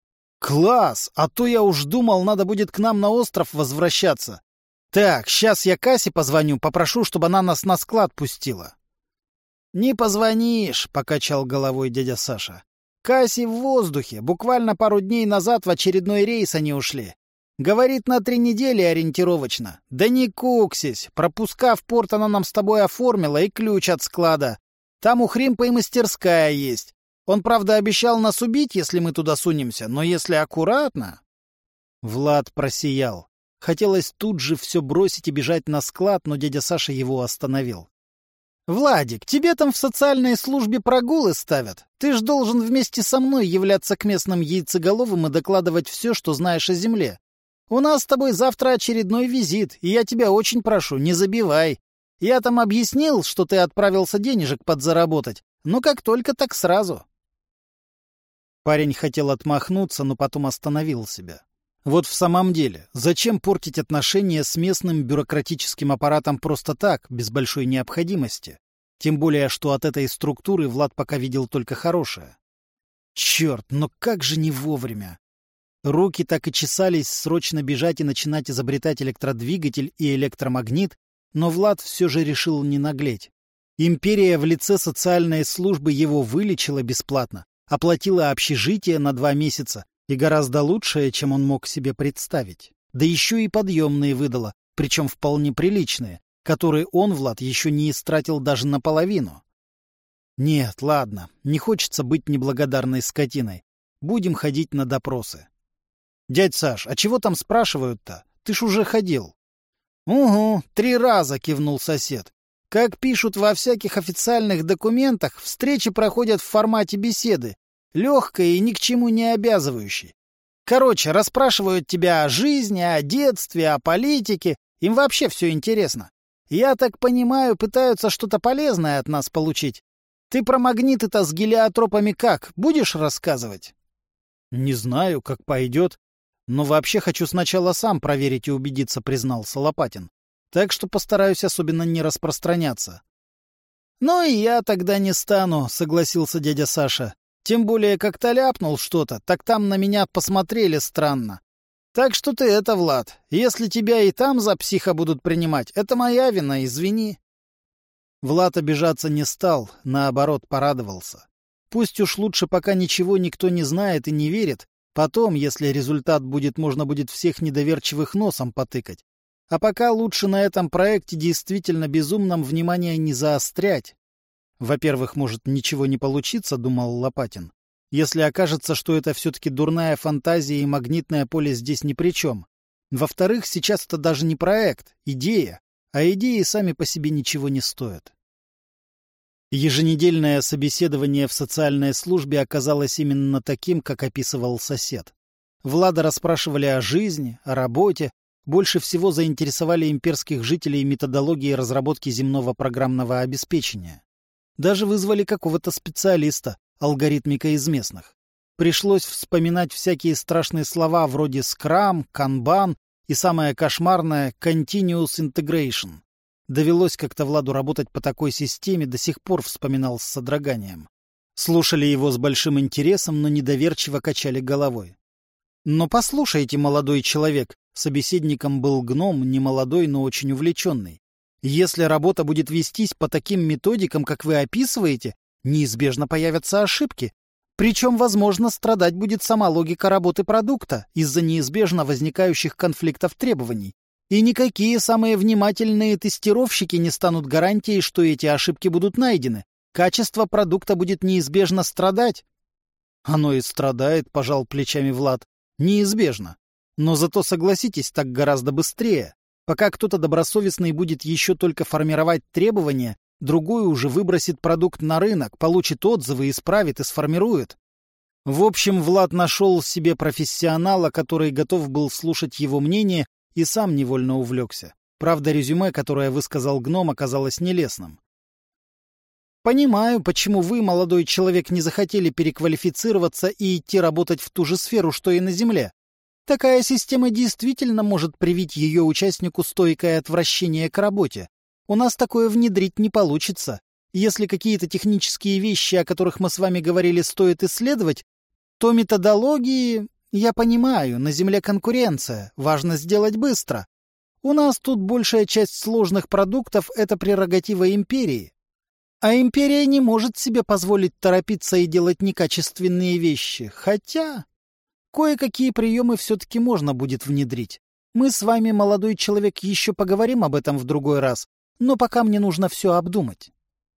Класс! А то я уж думал, надо будет к нам на остров возвращаться. Так, сейчас я Касе позвоню, попрошу, чтобы она нас на склад пустила. Не позвонишь, покачал головой дядя Саша. Кассе в воздухе, буквально пару дней назад в очередной рейс они ушли. Говорит, на 3 недели ориентировочно. Да не куксись, пропуска в порт она нам с тобой оформила и ключ от склада. Там у Хримпа и мастерская есть. Он, правда, обещал нас убить, если мы туда сунемся, но если аккуратно... Влад просиял. Хотелось тут же все бросить и бежать на склад, но дядя Саша его остановил. — Владик, тебе там в социальной службе прогулы ставят. Ты ж должен вместе со мной являться к местным яйцеголовым и докладывать все, что знаешь о земле. У нас с тобой завтра очередной визит, и я тебя очень прошу, не забивай. Я там объяснил, что ты отправился денежек подзаработать, но как только, так сразу. Парень хотел отмахнуться, но потом остановил себя. Вот в самом деле, зачем портить отношения с местным бюрократическим аппаратом просто так, без большой необходимости? Тем более, что от этой структуры Влад пока видел только хорошее. Черт, но как же не вовремя! Руки так и чесались срочно бежать и начинать изобретать электродвигатель и электромагнит, но Влад все же решил не наглеть. Империя в лице социальной службы его вылечила бесплатно, оплатила общежитие на 2 месяца, и гораздо лучшее, чем он мог себе представить. Да еще и подъемные выдала, причем вполне приличные, которые он, Влад, еще не истратил даже наполовину. Нет, ладно, не хочется быть неблагодарной скотиной. Будем ходить на допросы. Дядь Саш, а чего там спрашивают-то? Ты ж уже ходил. Угу, 3 раза, кивнул сосед. Как пишут во всяких официальных документах, встречи проходят в формате беседы, легкой и ни к чему не обязывающей. Короче, расспрашивают тебя о жизни, о детстве, о политике. Им вообще все интересно. Я так понимаю, пытаются что-то полезное от нас получить. Ты про магниты-то с гелиотропами как? Будешь рассказывать? Не знаю, как пойдет. Но вообще хочу сначала сам проверить и убедиться, признался Лопатин. Так что постараюсь особенно не распространяться. Ну и я тогда не стану, согласился дядя Саша. Тем более, как-то ляпнул что-то, так там на меня посмотрели странно. Так что ты это, Влад, если тебя и там за психа будут принимать, это моя вина, извини. Влад обижаться не стал, наоборот, порадовался. Пусть уж лучше, пока ничего никто не знает и не верит, потом, если результат будет, можно будет всех недоверчивых носом потыкать. А пока лучше на этом проекте действительно безумном внимание не заострять. Во-первых, может ничего не получиться, думал Лопатин. если окажется, что это все-таки дурная фантазия и магнитное поле здесь ни при чем. Во-вторых, сейчас это даже не проект, идея, а идеи сами по себе ничего не стоят. Еженедельное собеседование в социальной службе оказалось именно таким, как описывал сосед. Влада расспрашивали о жизни, о работе, больше всего заинтересовали имперских жителей методологии разработки земного программного обеспечения. Даже вызвали какого-то специалиста, алгоритмика из местных. Пришлось вспоминать всякие страшные слова вроде «скрам», «канбан» и самое кошмарное «continuous integration». Довелось как-то Владу работать по такой системе, до сих пор вспоминал с содроганием. Слушали его с большим интересом, но недоверчиво качали головой. «Но послушайте, молодой человек», собеседником был гном, не молодой, но очень увлеченный. «Если работа будет вестись по таким методикам, как вы описываете, неизбежно появятся ошибки. Причем, возможно, страдать будет сама логика работы продукта из-за неизбежно возникающих конфликтов требований. И никакие самые внимательные тестировщики не станут гарантией, что эти ошибки будут найдены. Качество продукта будет неизбежно страдать». «Оно и страдает», — пожал плечами Влад. «Неизбежно. Но зато, согласитесь, так гораздо быстрее. Пока кто-то добросовестный будет еще только формировать требования, другой уже выбросит продукт на рынок, получит отзывы, исправит и сформирует». В общем, Влад нашел себе профессионала, который готов был слушать его мнение, и сам невольно увлекся. Правда, резюме, которое высказал гном, оказалось нелестным. «Понимаю, почему вы, молодой человек, не захотели переквалифицироваться и идти работать в ту же сферу, что и на Земле. Такая система действительно может привить ее участнику стойкое отвращение к работе. У нас такое внедрить не получится. Если какие-то технические вещи, о которых мы с вами говорили, стоит исследовать, то методологии... Я понимаю, на Земле конкуренция, важно сделать быстро. У нас тут большая часть сложных продуктов — это прерогатива империи. А империя не может себе позволить торопиться и делать некачественные вещи, хотя... Кое-какие приемы все-таки можно будет внедрить. Мы с вами, молодой человек, еще поговорим об этом в другой раз, но пока мне нужно все обдумать».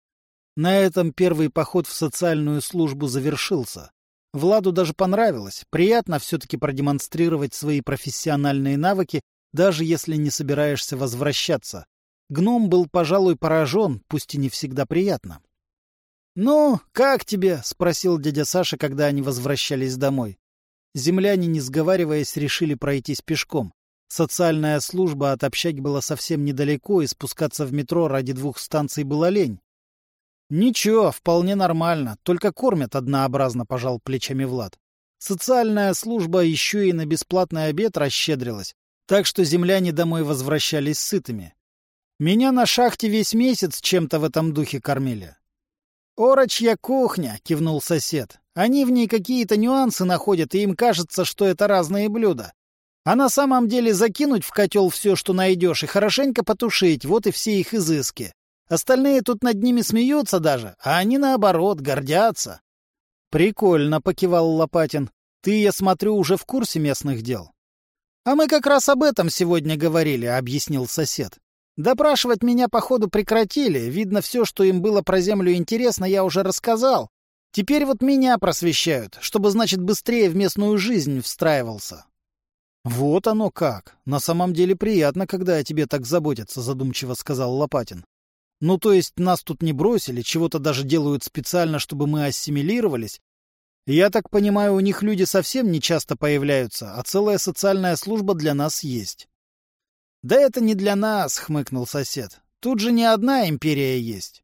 На этом первый поход в социальную службу завершился. Владу даже понравилось. Приятно все-таки продемонстрировать свои профессиональные навыки, даже если не собираешься возвращаться. Гном был, пожалуй, поражен, пусть и не всегда приятно. «Ну, как тебе?» — спросил дядя Саша, когда они возвращались домой. Земляне, не сговариваясь, решили пройтись пешком. Социальная служба от общаги была совсем недалеко, и спускаться в метро ради 2 станций было лень. «Ничего, вполне нормально, только кормят однообразно», — пожал плечами Влад. Социальная служба еще и на бесплатный обед расщедрилась, так что земляне домой возвращались сытыми. Меня на шахте весь месяц чем-то в этом духе кормили. «Орочья кухня», — кивнул сосед. «Они в ней какие-то нюансы находят, и им кажется, что это разные блюда. А на самом деле закинуть в котел все, что найдешь, и хорошенько потушить — вот и все их изыски. Остальные тут над ними смеются даже, а они, наоборот, гордятся». «Прикольно», — покивал Лопатин. «Ты, я смотрю, уже в курсе местных дел». «А мы как раз об этом сегодня говорили», — объяснил сосед. «Допрашивать меня, походу, прекратили. Видно, все, что им было про землю интересно, я уже рассказал. Теперь вот меня просвещают, чтобы, значит, быстрее в местную жизнь встраивался». «Вот оно как. На самом деле приятно, когда о тебе так заботятся», — задумчиво сказал Лопатин. «Ну, то есть нас тут не бросили, чего-то даже делают специально, чтобы мы ассимилировались. Я так понимаю, у них люди совсем не часто появляются, а целая социальная служба для нас есть». «Да это не для нас», — хмыкнул сосед. «Тут же не одна империя есть».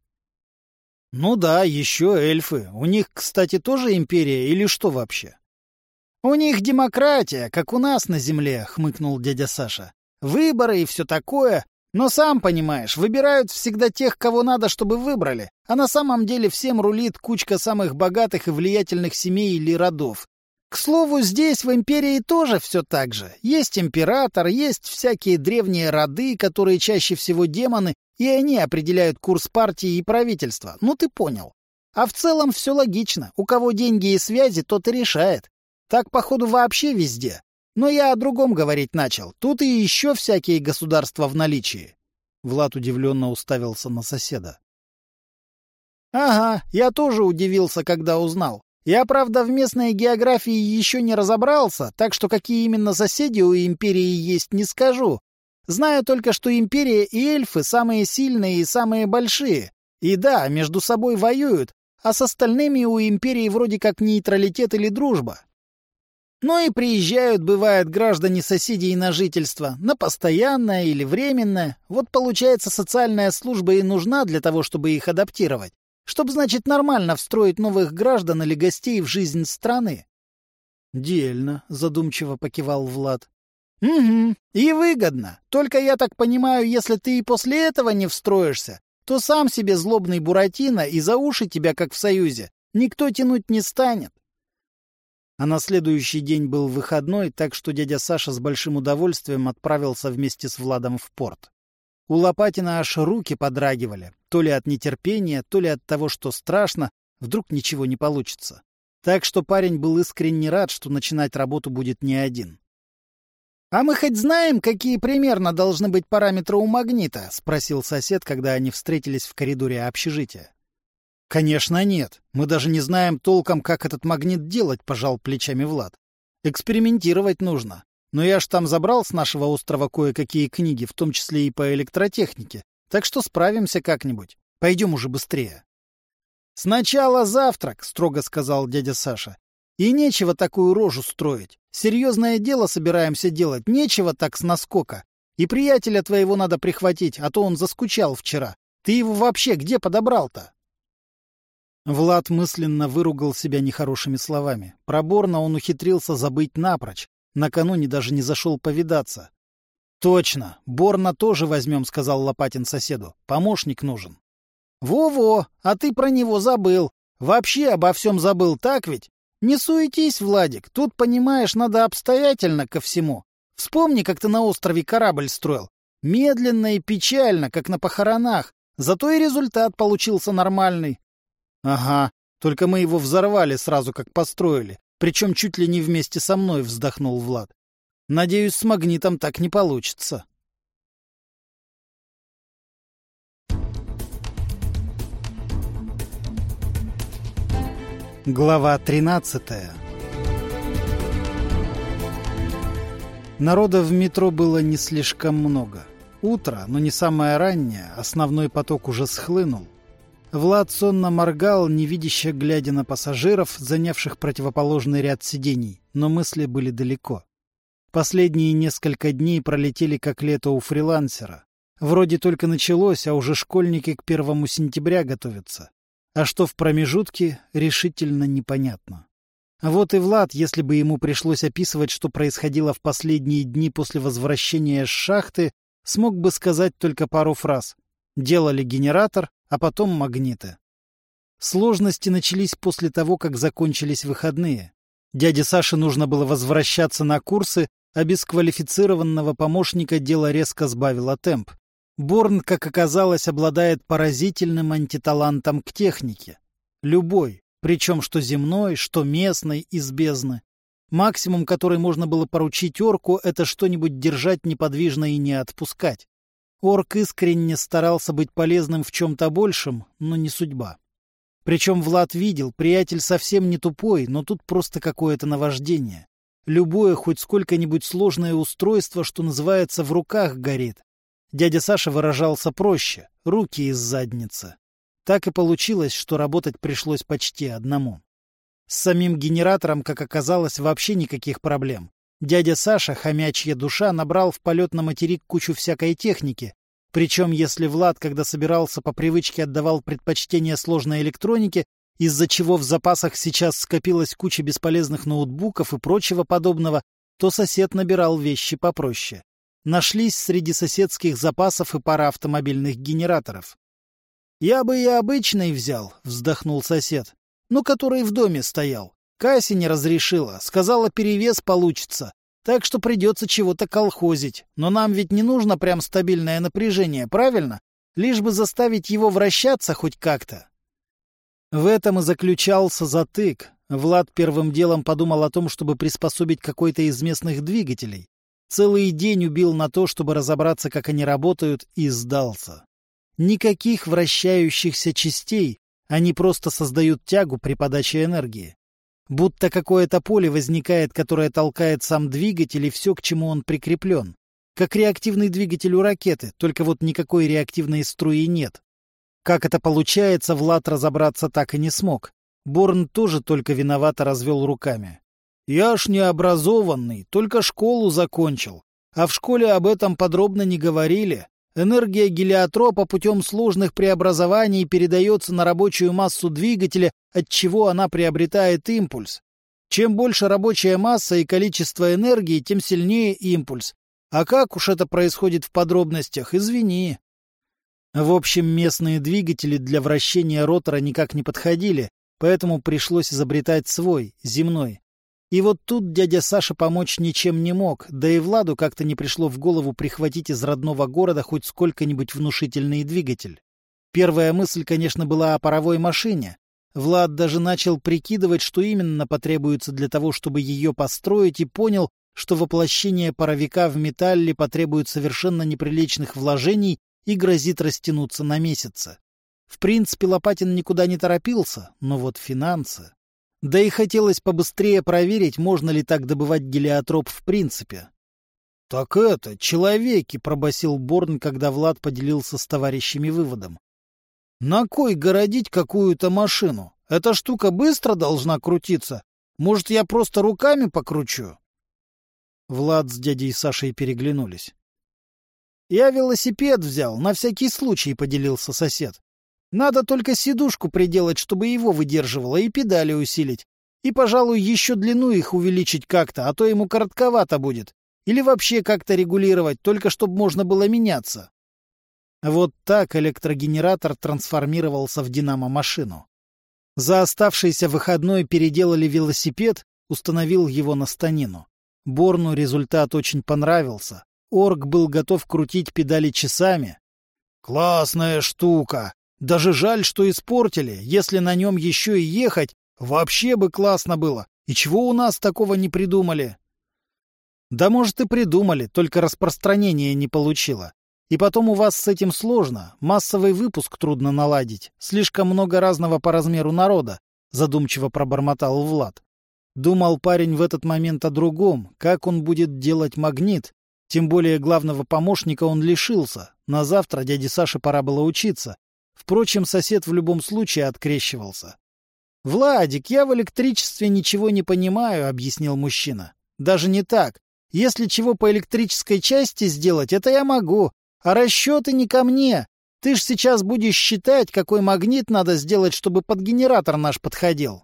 «Ну да, еще эльфы. У них, кстати, тоже империя или что вообще?» «У них демократия, как у нас на земле», — хмыкнул дядя Саша. «Выборы и все такое. Но сам понимаешь, выбирают всегда тех, кого надо, чтобы выбрали. А на самом деле всем рулит кучка самых богатых и влиятельных семей или родов. К слову, здесь, в империи, тоже все так же. Есть император, есть всякие древние роды, которые чаще всего демоны, и они определяют курс партии и правительства. Ну, ты понял. А в целом все логично. У кого деньги и связи, тот и решает. Так, походу, вообще везде. Но я о другом говорить начал. Тут и еще всякие государства в наличии. Влад удивленно уставился на соседа. «Ага, я тоже удивился, когда узнал. Я, правда, в местной географии еще не разобрался, так что какие именно соседи у империи есть, не скажу. Знаю только, что империя и эльфы самые сильные и самые большие. И да, между собой воюют, а с остальными у империи вроде как нейтралитет или дружба. Ну и приезжают, бывает, граждане соседей на жительство, на постоянное или временное. Вот получается, социальная служба и нужна для того, чтобы их адаптировать. Чтоб, значит, нормально встроить новых граждан или гостей в жизнь страны. — Дельно, — задумчиво покивал Влад. — Угу, и выгодно. Только я так понимаю, если ты и после этого не встроишься, то сам себе злобный Буратино и за уши тебя, как в Союзе, никто тянуть не станет. А на следующий день был выходной, так что дядя Саша с большим удовольствием отправился вместе с Владом в порт. У Лопатина аж руки подрагивали, то ли от нетерпения, то ли от того, что страшно, вдруг ничего не получится. Так что парень был искренне рад, что начинать работу будет не один. — А мы хоть знаем, какие примерно должны быть параметры у магнита? — спросил сосед, когда они встретились в коридоре общежития. — Конечно, нет. Мы даже не знаем толком, как этот магнит делать, — пожал плечами Влад. — Экспериментировать нужно. Но я ж там забрал с нашего острова кое-какие книги, в том числе и по электротехнике, так что справимся как-нибудь. Пойдем уже быстрее. — Сначала завтрак, — строго сказал дядя Саша. — И нечего такую рожу строить. Серьезное дело собираемся делать, нечего так с наскока. И приятеля твоего надо прихватить, а то он заскучал вчера. Ты его вообще где подобрал-то? Влад мысленно выругал себя нехорошими словами. Про Борна он ухитрился забыть напрочь. Накануне даже не зашел повидаться. — Точно, Борна тоже возьмем, — сказал Лопатин соседу. — Помощник нужен. — Во-во, а ты про него забыл. Вообще обо всем забыл, так ведь? Не суетись, Владик, тут, понимаешь, надо обстоятельно ко всему. Вспомни, как ты на острове корабль строил. Медленно и печально, как на похоронах. Зато и результат получился нормальный. — Ага, только мы его взорвали сразу, как построили. Причем чуть ли не вместе со мной, — вздохнул Влад. Надеюсь, с магнитом так не получится. Глава 13. Народа в метро было не слишком много. Утро, но не самое раннее, основной поток уже схлынул. Влад сонно моргал, невидяще глядя на пассажиров, занявших противоположный ряд сидений, но мысли были далеко. Последние несколько дней пролетели как лето у фрилансера. Вроде только началось, а уже школьники к 1 сентября готовятся. А что в промежутке, решительно непонятно. Вот и Влад, если бы ему пришлось описывать, что происходило в последние дни после возвращения с шахты, смог бы сказать только пару фраз. Делали генератор, а потом магниты. Сложности начались после того, как закончились выходные. Дяде Саше нужно было возвращаться на курсы, а без квалифицированного помощника дело резко сбавило темп. Борн, как оказалось, обладает поразительным антиталантом к технике. Любой, причем что земной, что местной, из бездны. Максимум, который можно было поручить орку, это что-нибудь держать неподвижно и не отпускать. Орк искренне старался быть полезным в чем-то большем, но не судьба. Причем Влад видел, приятель совсем не тупой, но тут просто какое-то наваждение. Любое, хоть сколько-нибудь сложное устройство, что называется, в руках горит. Дядя Саша выражался проще — руки из задницы. Так и получилось, что работать пришлось почти одному. С самим генератором, как оказалось, вообще никаких проблем. Дядя Саша, хомячья душа, набрал в полет на материк кучу всякой техники. Причем, если Влад, когда собирался, по привычке отдавал предпочтение сложной электронике, из-за чего в запасах сейчас скопилась куча бесполезных ноутбуков и прочего подобного, то сосед набирал вещи попроще. Нашлись среди соседских запасов и пара автомобильных генераторов. — Я бы и обычный взял, — вздохнул сосед, — но который в доме стоял. Касси не разрешила, сказала, перевес получится, так что придется чего-то колхозить. Но нам ведь не нужно прям стабильное напряжение, правильно? Лишь бы заставить его вращаться хоть как-то. В этом и заключался затык. Влад первым делом подумал о том, чтобы приспособить какой-то из местных двигателей. Целый день убил на то, чтобы разобраться, как они работают, и сдался. Никаких вращающихся частей, они просто создают тягу при подаче энергии. Будто какое-то поле возникает, которое толкает сам двигатель и все, к чему он прикреплен. Как реактивный двигатель у ракеты, только вот никакой реактивной струи нет. Как это получается, Влад разобраться так и не смог. Борн тоже только виновато развел руками. «Я ж не образованный, только школу закончил. А в школе об этом подробно не говорили. Энергия гелиотропа путем сложных преобразований передается на рабочую массу двигателя, отчего она приобретает импульс. Чем больше рабочая масса и количество энергии, тем сильнее импульс. А как уж это происходит в подробностях, извини». В общем, местные двигатели для вращения ротора никак не подходили, поэтому пришлось изобретать свой, земной. И вот тут дядя Саша помочь ничем не мог, да и Владу как-то не пришло в голову прихватить из родного города хоть сколько-нибудь внушительный двигатель. Первая мысль, конечно, была о паровой машине. Влад даже начал прикидывать, что именно потребуется для того, чтобы ее построить, и понял, что воплощение паровика в металле потребует совершенно неприличных вложений и грозит растянуться на месяцы. В принципе, Лопатин никуда не торопился, но вот финансы... Да и хотелось побыстрее проверить, можно ли так добывать гелиотроп в принципе. — Так это, человеки, — пробасил Борн, когда Влад поделился с товарищами выводом. — На кой городить какую-то машину? Эта штука быстро должна крутиться. Может, я просто руками покручу? Влад с дядей Сашей переглянулись. — Я велосипед взял, на всякий случай, — поделился сосед. Надо только сидушку приделать, чтобы его выдерживало, и педали усилить. И, пожалуй, еще длину их увеличить как-то, а то ему коротковато будет. Или вообще как-то регулировать, только чтобы можно было меняться. Вот так электрогенератор трансформировался в динамо-машину. За оставшийся выходной переделали велосипед, установил его на станину. Борну результат очень понравился. Орк был готов крутить педали часами. «Классная штука! Даже жаль, что испортили. Если на нем еще и ехать, вообще бы классно было. И чего у нас такого не придумали?» «Да, может, и придумали, только распространение не получило. И потом у вас с этим сложно. Массовый выпуск трудно наладить. Слишком много разного по размеру народа», — задумчиво пробормотал Влад. Думал парень в этот момент о другом, как он будет делать магнит. Тем более главного помощника он лишился. На завтра дяде Саше пора было учиться. Впрочем, сосед в любом случае открещивался. — Владик, я в электричестве ничего не понимаю, — объяснил мужчина. — Даже не так. Если чего по электрической части сделать, это я могу. А расчеты не ко мне. Ты ж сейчас будешь считать, какой магнит надо сделать, чтобы под генератор наш подходил.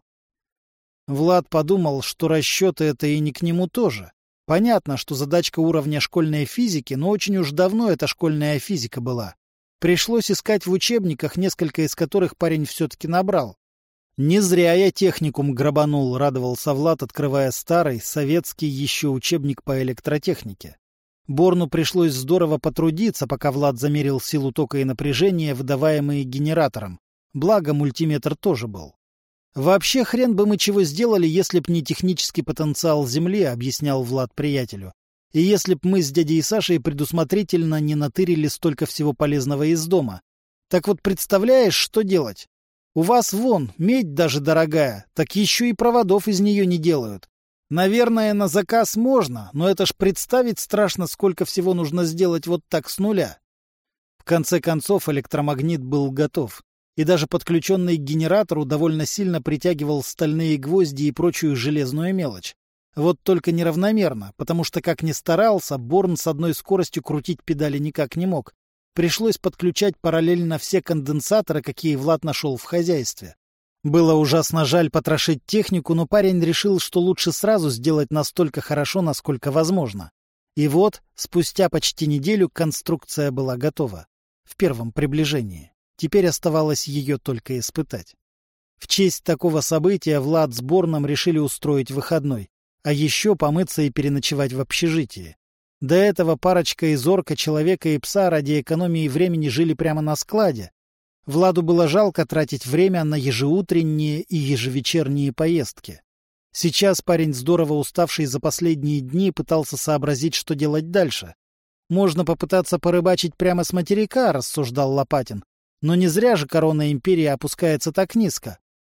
Влад подумал, что расчеты — это и не к нему тоже. Понятно, что задачка уровня школьной физики, но очень уж давно эта школьная физика была. Пришлось искать в учебниках, несколько из которых парень все-таки набрал. «Не зря я техникум грабанул», — радовался Влад, открывая старый, советский еще учебник по электротехнике. Борну пришлось здорово потрудиться, пока Влад замерил силу тока и напряжения, выдаваемые генератором. Благо, мультиметр тоже был. «Вообще хрен бы мы чего сделали, если б не технический потенциал Земли», — объяснял Влад приятелю. «И если б мы с дядей Сашей предусмотрительно не натырили столько всего полезного из дома. Так вот представляешь, что делать? У вас вон, медь даже дорогая, так еще и проводов из нее не делают. Наверное, на заказ можно, но это ж представить страшно, сколько всего нужно сделать вот так с нуля». В конце концов электромагнит был готов. И даже подключенный к генератору довольно сильно притягивал стальные гвозди и прочую железную мелочь. Вот только неравномерно, потому что, как ни старался, Борн с одной скоростью крутить педали никак не мог. Пришлось подключать параллельно все конденсаторы, какие Влад нашел в хозяйстве. Было ужасно жаль потрошить технику, но парень решил, что лучше сразу сделать настолько хорошо, насколько возможно. И вот, спустя почти неделю конструкция была готова. В первом приближении. Теперь оставалось ее только испытать. В честь такого события Влад с Борном решили устроить выходной, а еще помыться и переночевать в общежитии. До этого парочка из орка, человека и пса ради экономии времени жили прямо на складе. Владу было жалко тратить время на ежеутренние и ежевечерние поездки. Сейчас парень, здорово уставший за последние дни, пытался сообразить, что делать дальше. «Можно попытаться порыбачить прямо с материка», — рассуждал Лопатин. «Но не зря же корона империи опускается так низко.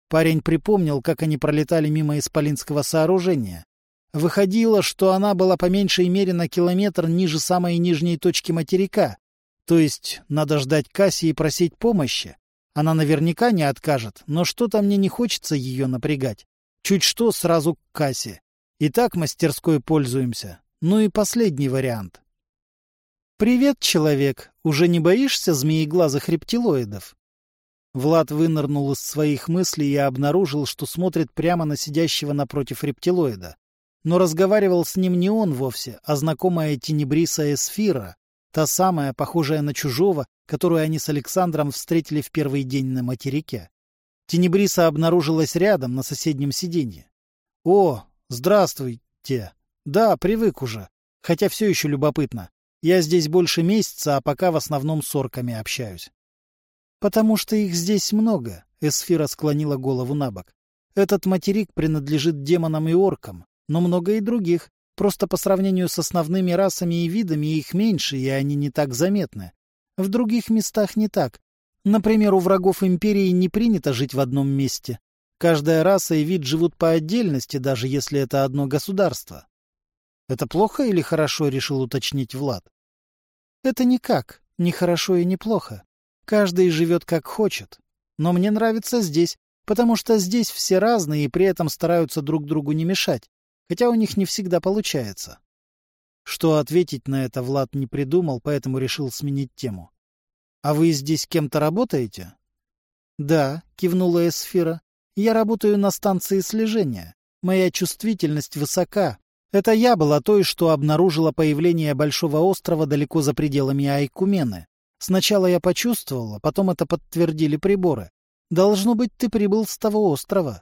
Парень припомнил, как они пролетали мимо исполинского сооружения. Выходило, что она была по меньшей мере на километр ниже самой нижней точки материка. То есть надо ждать Касси и просить помощи. Она наверняка не откажет, но что-то мне не хочется ее напрягать. Чуть что, сразу к Кассе. И так мастерской пользуемся. Ну и последний вариант. «Привет, человек. Уже не боишься змееглазых рептилоидов?» Влад вынырнул из своих мыслей и обнаружил, что смотрит прямо на сидящего напротив рептилоида. Но разговаривал с ним не он вовсе, а знакомая тенебриса Эсфира, та самая, похожая на чужого, которую они с Александром встретили в первый день на материке. Тенебриса обнаружилась рядом, на соседнем сиденье. «О, здравствуйте. Да, привык уже. Хотя все еще любопытно. Я здесь больше месяца, а пока в основном с орками общаюсь». «Потому что их здесь много», — Эсфира склонила голову набок. «Этот материк принадлежит демонам и оркам, но много и других. Просто по сравнению с основными расами и видами их меньше, и они не так заметны. В других местах не так. Например, у врагов империи не принято жить в одном месте. Каждая раса и вид живут по отдельности, даже если это одно государство». «Это плохо или хорошо?» — решил уточнить Влад. «Это никак. Ни хорошо и ни плохо. Каждый живет как хочет. Но мне нравится здесь, потому что здесь все разные и при этом стараются друг другу не мешать, хотя у них не всегда получается». Что ответить на это Влад не придумал, поэтому решил сменить тему. «А вы здесь кем-то работаете?» «Да», — кивнула Эсфира. «Я работаю на станции слежения. Моя чувствительность высока. Это я была той, что обнаружила появление большого острова далеко за пределами Айкумены. Сначала я почувствовала, потом это подтвердили приборы. Должно быть, ты прибыл с того острова».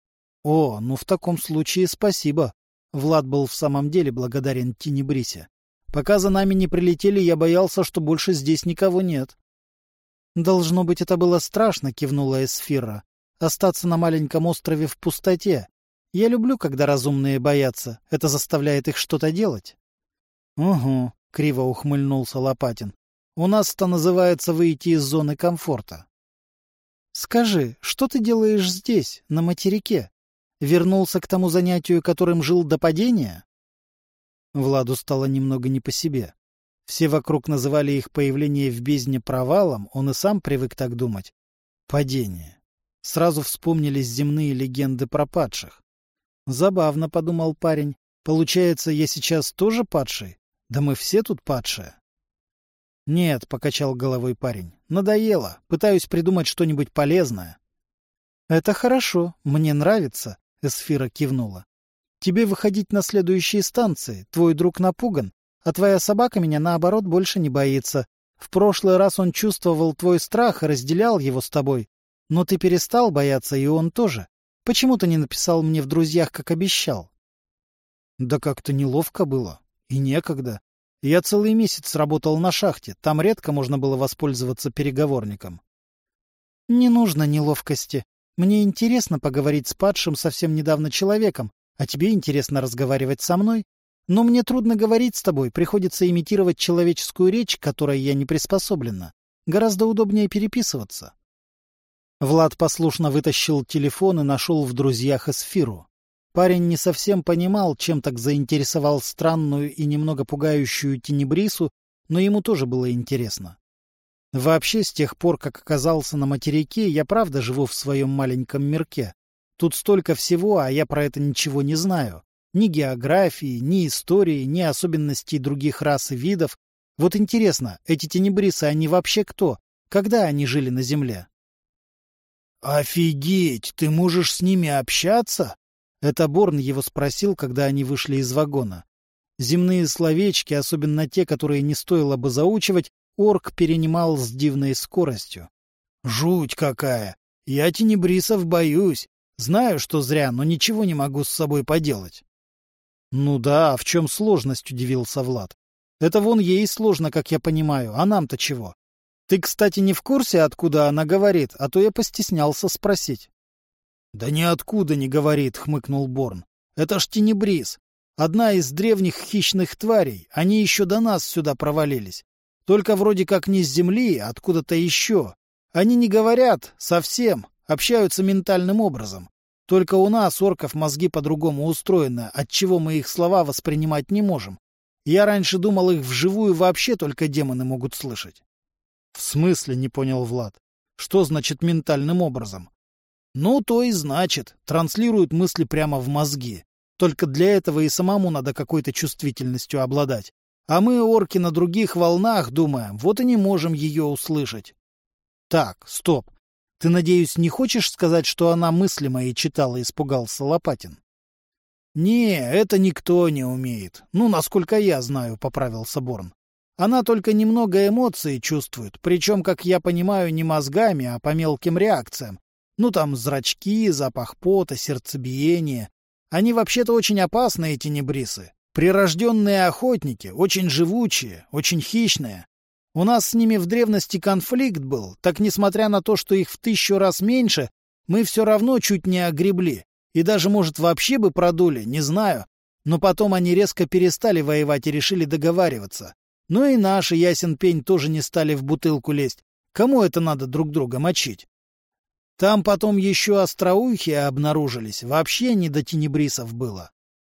«О, ну в таком случае спасибо». Влад был в самом деле благодарен Тенебрисе. «Пока за нами не прилетели, я боялся, что больше здесь никого нет». «Должно быть, это было страшно», — кивнула Эсфира. «Остаться на маленьком острове в пустоте. Я люблю, когда разумные боятся. Это заставляет их что-то делать». «Угу», — криво ухмыльнулся Лопатин. «У нас это называется выйти из зоны комфорта». «Скажи, что ты делаешь здесь, на материке? Вернулся к тому занятию, которым жил до падения?» Владу стало немного не по себе. Все вокруг называли их появление в бездне провалом, он и сам привык так думать. Падение. Сразу вспомнились земные легенды про падших. «Забавно», — подумал парень. «Получается, я сейчас тоже падший? Да мы все тут падшие». «Нет», — покачал головой парень. «Надоело. Пытаюсь придумать что-нибудь полезное». «Это хорошо. Мне нравится», — Эсфира кивнула. «Тебе выходить на следующие станции. Твой друг напуган, а твоя собака меня, наоборот, больше не боится. В прошлый раз он чувствовал твой страх и разделял его с тобой. Но ты перестал бояться, и он тоже. Почему ты не написал мне в друзьях, как обещал?» «Да как-то неловко было. И некогда. Я целый месяц работал на шахте. Там редко можно было воспользоваться переговорником». «Не нужно неловкости. Мне интересно поговорить с падшим совсем недавно человеком, а тебе интересно разговаривать со мной. Но мне трудно говорить с тобой, приходится имитировать человеческую речь, к которой я не приспособлена. Гораздо удобнее переписываться». Влад послушно вытащил телефон и нашел в друзьях Эсфиру. Парень не совсем понимал, чем так заинтересовал странную и немного пугающую Тенебрису, но ему тоже было интересно. Вообще, с тех пор, как оказался на материке, я правда живу в своем маленьком мирке. Тут столько всего, а я про это ничего не знаю. Ни географии, ни истории, ни особенностей других рас и видов. Вот интересно, эти тенебрисы, они вообще кто? Когда они жили на Земле? «Офигеть! Ты можешь с ними общаться?» Это Борн его спросил, когда они вышли из вагона. Земные словечки, особенно те, которые не стоило бы заучивать, орк перенимал с дивной скоростью. «Жуть какая! Я тенебрисов боюсь. Знаю, что зря, но ничего не могу с собой поделать». «Ну да, а в чем сложность?» — удивился Влад. «Это вон ей сложно, как я понимаю, а нам-то чего? Ты, кстати, не в курсе, откуда она говорит, а то я постеснялся спросить». «Да ниоткуда не говорит», — хмыкнул Борн. «Это ж тенебрис. Одна из древних хищных тварей. Они еще до нас сюда провалились. Только вроде как не с земли, а откуда-то еще. Они не говорят совсем, общаются ментальным образом. Только у нас, орков, мозги по-другому устроены, отчего мы их слова воспринимать не можем. Я раньше думал, их вживую вообще только демоны могут слышать. — В смысле, — не понял Влад. — Что значит ментальным образом? — Ну, то и значит. Транслируют мысли прямо в мозги. Только для этого и самому надо какой-то чувствительностью обладать. А мы, орки, на других волнах думаем, вот и не можем ее услышать. — Так, стоп. Ты, надеюсь, не хочешь сказать, что она мысли мои читала, — испугался Лопатин. — Не, это никто не умеет. Ну, насколько я знаю, — поправился Борн. Она только немного эмоций чувствует, причем, как я понимаю, не мозгами, а по мелким реакциям. Ну, там зрачки, запах пота, сердцебиение. Они вообще-то очень опасные, эти небрисы. Прирожденные охотники, очень живучие, очень хищные. У нас с ними в древности конфликт был, так несмотря на то, что их в 1000 раз меньше, мы все равно чуть не огребли. И даже, может, вообще бы продули, не знаю. Но потом они резко перестали воевать и решили договариваться. Ну и наши, ясен пень, тоже не стали в бутылку лезть. Кому это надо друг друга мочить? Там потом еще остроухие обнаружились. Вообще не до тенебрисов было.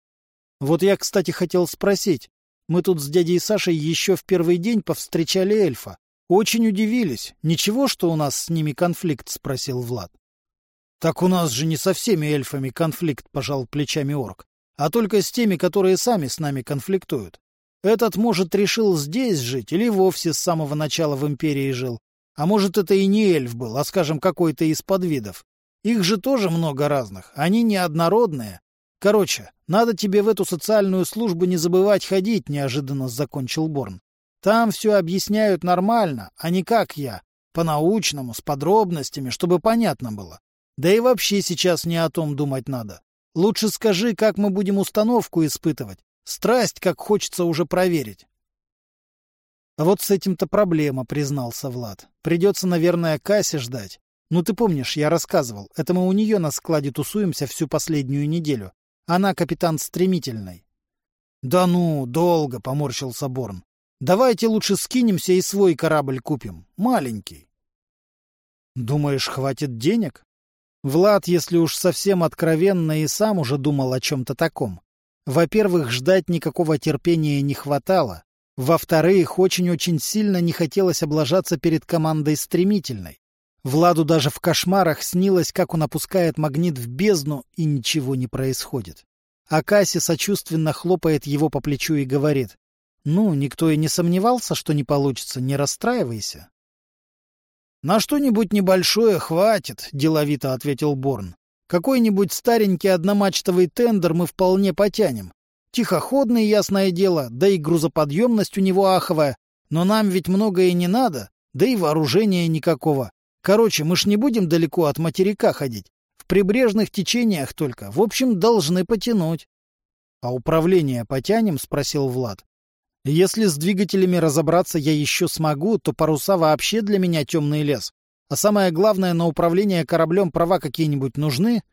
Вот я, кстати, хотел спросить. Мы тут с дядей Сашей еще в первый день повстречали эльфа. Очень удивились. Ничего, что у нас с ними конфликт, спросил Влад. Так у нас же не со всеми эльфами конфликт, пожал плечами орк, а только с теми, которые сами с нами конфликтуют. Этот, может, решил здесь жить или вовсе с самого начала в империи жил. А может, это и не эльф был, а, скажем, какой-то из подвидов. Их же тоже много разных, они неоднородные. Короче, надо тебе в эту социальную службу не забывать ходить, неожиданно закончил Борн. Там все объясняют нормально, а не как я. По-научному, с подробностями, чтобы понятно было. Да и вообще сейчас не о том думать надо. Лучше скажи, как мы будем установку испытывать. Страсть, как хочется уже проверить. А вот с этим-то проблема, признался Влад. Придется, наверное, Кассе ждать. Ну, ты помнишь, я рассказывал, это мы у нее на складе тусуемся всю последнюю неделю. Она капитан стремительной. Да ну, долго, поморщился Борн. Давайте лучше скинемся и свой корабль купим. Маленький. Думаешь, хватит денег? Влад, если уж совсем откровенно, и сам уже думал о чем-то таком. Во-первых, ждать никакого терпения не хватало. Во-вторых, очень-очень сильно не хотелось облажаться перед командой стремительной. Владу даже в кошмарах снилось, как он опускает магнит в бездну, и ничего не происходит. А Касси сочувственно хлопает его по плечу и говорит: «Ну, никто и не сомневался, что не получится, не расстраивайся». «На что-нибудь небольшое хватит», — деловито ответил Борн. «Какой-нибудь старенький одномачтовый тендер мы вполне потянем. Тихоходный, ясное дело, да и грузоподъемность у него аховая. Но нам ведь многое не надо, да и вооружения никакого. Короче, мы ж не будем далеко от материка ходить. В прибрежных течениях только. В общем, должны потянуть». «А управление потянем?» — спросил Влад. «Если с двигателями разобраться я еще смогу, то паруса вообще для меня темный лес. А самое главное, на управление кораблем права какие-нибудь нужны?»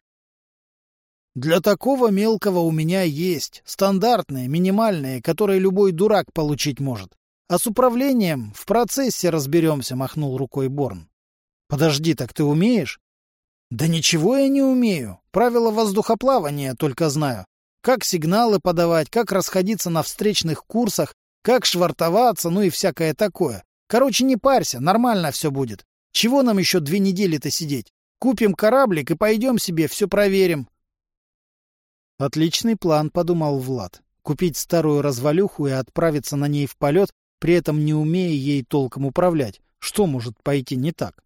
«Для такого мелкого у меня есть. Стандартные, минимальные, которые любой дурак получить может. А с управлением в процессе разберемся», — махнул рукой Борн. «Подожди, так ты умеешь?» «Да ничего я не умею. Правила воздухоплавания только знаю. Как сигналы подавать, как расходиться на встречных курсах, как швартоваться, ну и всякое такое. Короче, не парься, нормально все будет. Чего нам еще 2 недели-то сидеть? Купим кораблик и пойдем себе, все проверим». «Отличный план», — подумал Влад. «Купить старую развалюху и отправиться на ней в полет, при этом не умея ей толком управлять. Что может пойти не так?»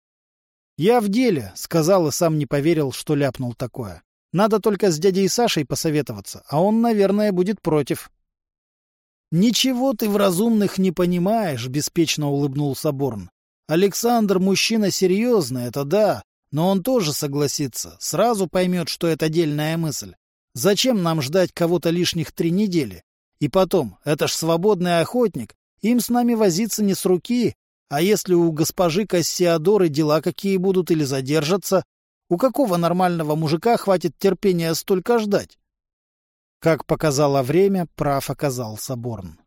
«Я в деле», — сказал и сам не поверил, что ляпнул такое. «Надо только с дядей Сашей посоветоваться, а он, наверное, будет против». «Ничего ты в разумных не понимаешь», — беспечно улыбнулся Борн. «Александр мужчина серьезный, это да, но он тоже согласится, сразу поймет, что это дельная мысль. Зачем нам ждать кого-то лишних 3 недели? И потом, это ж свободный охотник, им с нами возиться не с руки, а если у госпожи Кассиодоры дела какие будут или задержатся, у какого нормального мужика хватит терпения столько ждать?» Как показало время, прав оказался Борн.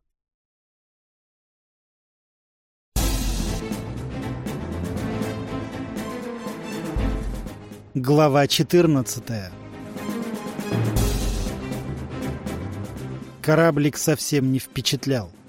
Глава 14. Кораблик совсем не впечатлял.